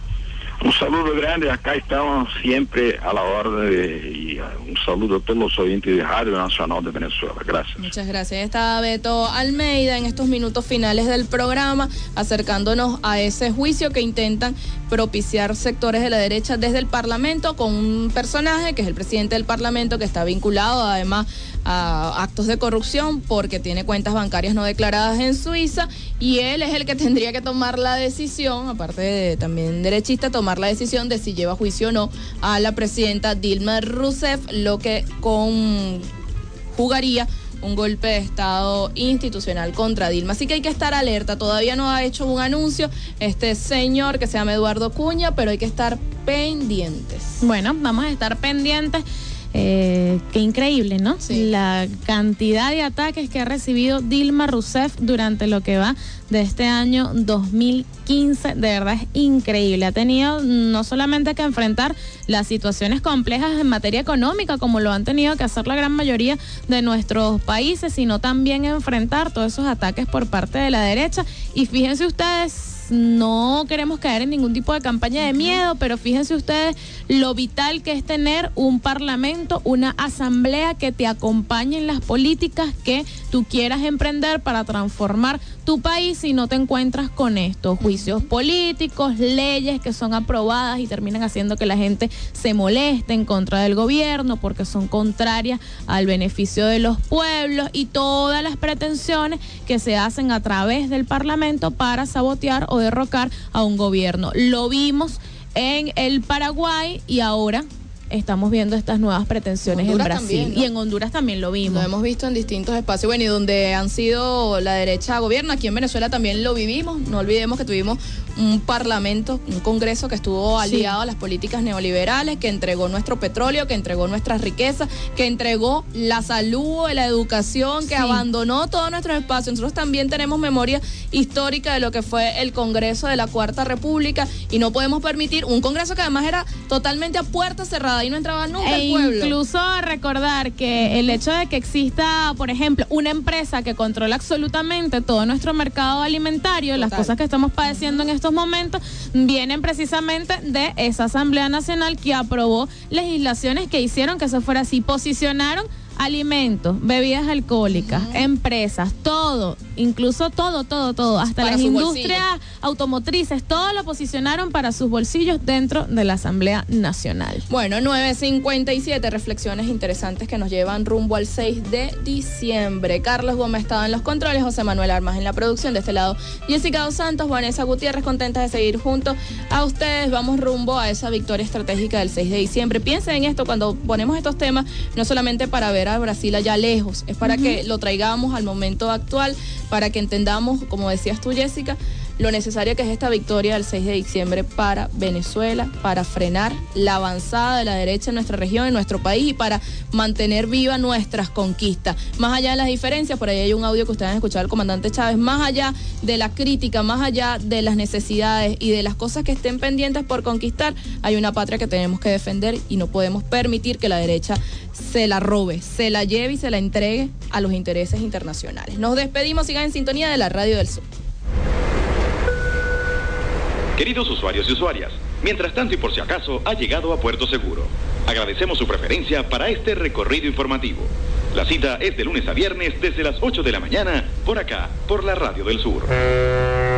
Un saludo grande, acá estamos siempre a la orden de, y un saludo a todos los oyentes de Radio Nacional de Venezuela. Gracias. Muchas gracias. Está Beto Almeida en estos minutos finales del programa, acercándonos a ese juicio que intentan propiciar sectores de la derecha desde el Parlamento, con un personaje que es el presidente del Parlamento, que está vinculado además a actos de corrupción porque tiene cuentas bancarias no declaradas en Suiza, y él es el que tendría que tomar la decisión, aparte de también derechista, tomar la decisión de si lleva a juicio o no a la presidenta Dilma Rousseff, lo que conjugaría un golpe de Estado institucional contra Dilma. Así que hay que estar alerta. Todavía no ha hecho un anuncio este señor que se llama Eduardo Cunha, pero hay que estar pendientes. Bueno, vamos a estar pendientes. Eh, qué increíble, ¿no? Sí. La cantidad de ataques que ha recibido Dilma Rousseff durante lo que va de este año dos mil quince, de verdad es increíble. Ha tenido no solamente que enfrentar las situaciones complejas en materia económica, como lo han tenido que hacer la gran mayoría de nuestros países, sino también enfrentar todos esos ataques por parte de la derecha. Y fíjense ustedes, no queremos caer en ningún tipo de campaña de miedo, pero fíjense ustedes lo vital que es tener un parlamento, una asamblea que te acompañe en las políticas que tú quieras emprender para transformar tu país, si no te encuentras con estos juicios políticos, leyes que son aprobadas y terminan haciendo que la gente se moleste en contra del gobierno porque son contrarias al beneficio de los pueblos, y todas las pretensiones que se hacen a través del parlamento para sabotear o derrocar a un gobierno. Lo vimos en el Paraguay y ahora estamos viendo estas nuevas pretensiones en Brasil también, ¿no? Y en Honduras también lo vimos. Lo hemos visto en distintos espacios, bueno, y donde han sido la derecha gobierno. Aquí en Venezuela también lo vivimos. No olvidemos que tuvimos un parlamento, un congreso que estuvo aliado sí. a las políticas neoliberales, que entregó nuestro petróleo, que entregó nuestras riquezas, que entregó la salud, la educación, que sí. abandonó todos nuestros espacios. Nosotros también tenemos memoria histórica de lo que fue el Congreso de la Cuarta República, y no podemos permitir un congreso que además era totalmente a puerta cerrada y no entraba nunca e el pueblo. Incluso recordar que el hecho de que exista, por ejemplo, una empresa que controla absolutamente todo nuestro mercado alimentario, Total. Las cosas que estamos padeciendo en estos momentos, vienen precisamente de esa Asamblea Nacional que aprobó legislaciones que hicieron que eso fuera así. Posicionaron alimentos, bebidas alcohólicas, uh-huh. empresas, todo, incluso todo, todo, todo, hasta para las industrias bolsillo. automotrices, todo lo posicionaron para sus bolsillos dentro de la Asamblea Nacional. Bueno, nueve cincuenta y siete, reflexiones interesantes que nos llevan rumbo al seis de diciembre. Carlos Gómez estaba en los controles, José Manuel Armas en la producción, de este lado Jessica Dos Santos, Vanessa Gutiérrez, contentas de seguir junto a ustedes. Vamos rumbo a esa victoria estratégica del seis de diciembre. Piensen en esto cuando ponemos estos temas, no solamente para ver a Brasil allá lejos, es para uh-huh. que lo traigamos al momento actual, para que entendamos, como decías tú, Jessica, lo necesaria que es esta victoria del seis de diciembre para Venezuela, para frenar la avanzada de la derecha en nuestra región, en nuestro país, y para mantener viva nuestras conquistas. Más allá de las diferencias, por ahí hay un audio que ustedes han escuchado del comandante Chávez, más allá de la crítica, más allá de las necesidades y de las cosas que estén pendientes por conquistar, hay una patria que tenemos que defender y no podemos permitir que la derecha se la robe, se la lleve y se la entregue a los intereses internacionales. Nos despedimos, sigan en sintonía de la Radio del Sur. Queridos usuarios y usuarias, mientras tanto y por si acaso ha llegado a Puerto Seguro. Agradecemos su preferencia para este recorrido informativo. La cita es de lunes a viernes desde las ocho de la mañana, por acá, por la Radio del Sur.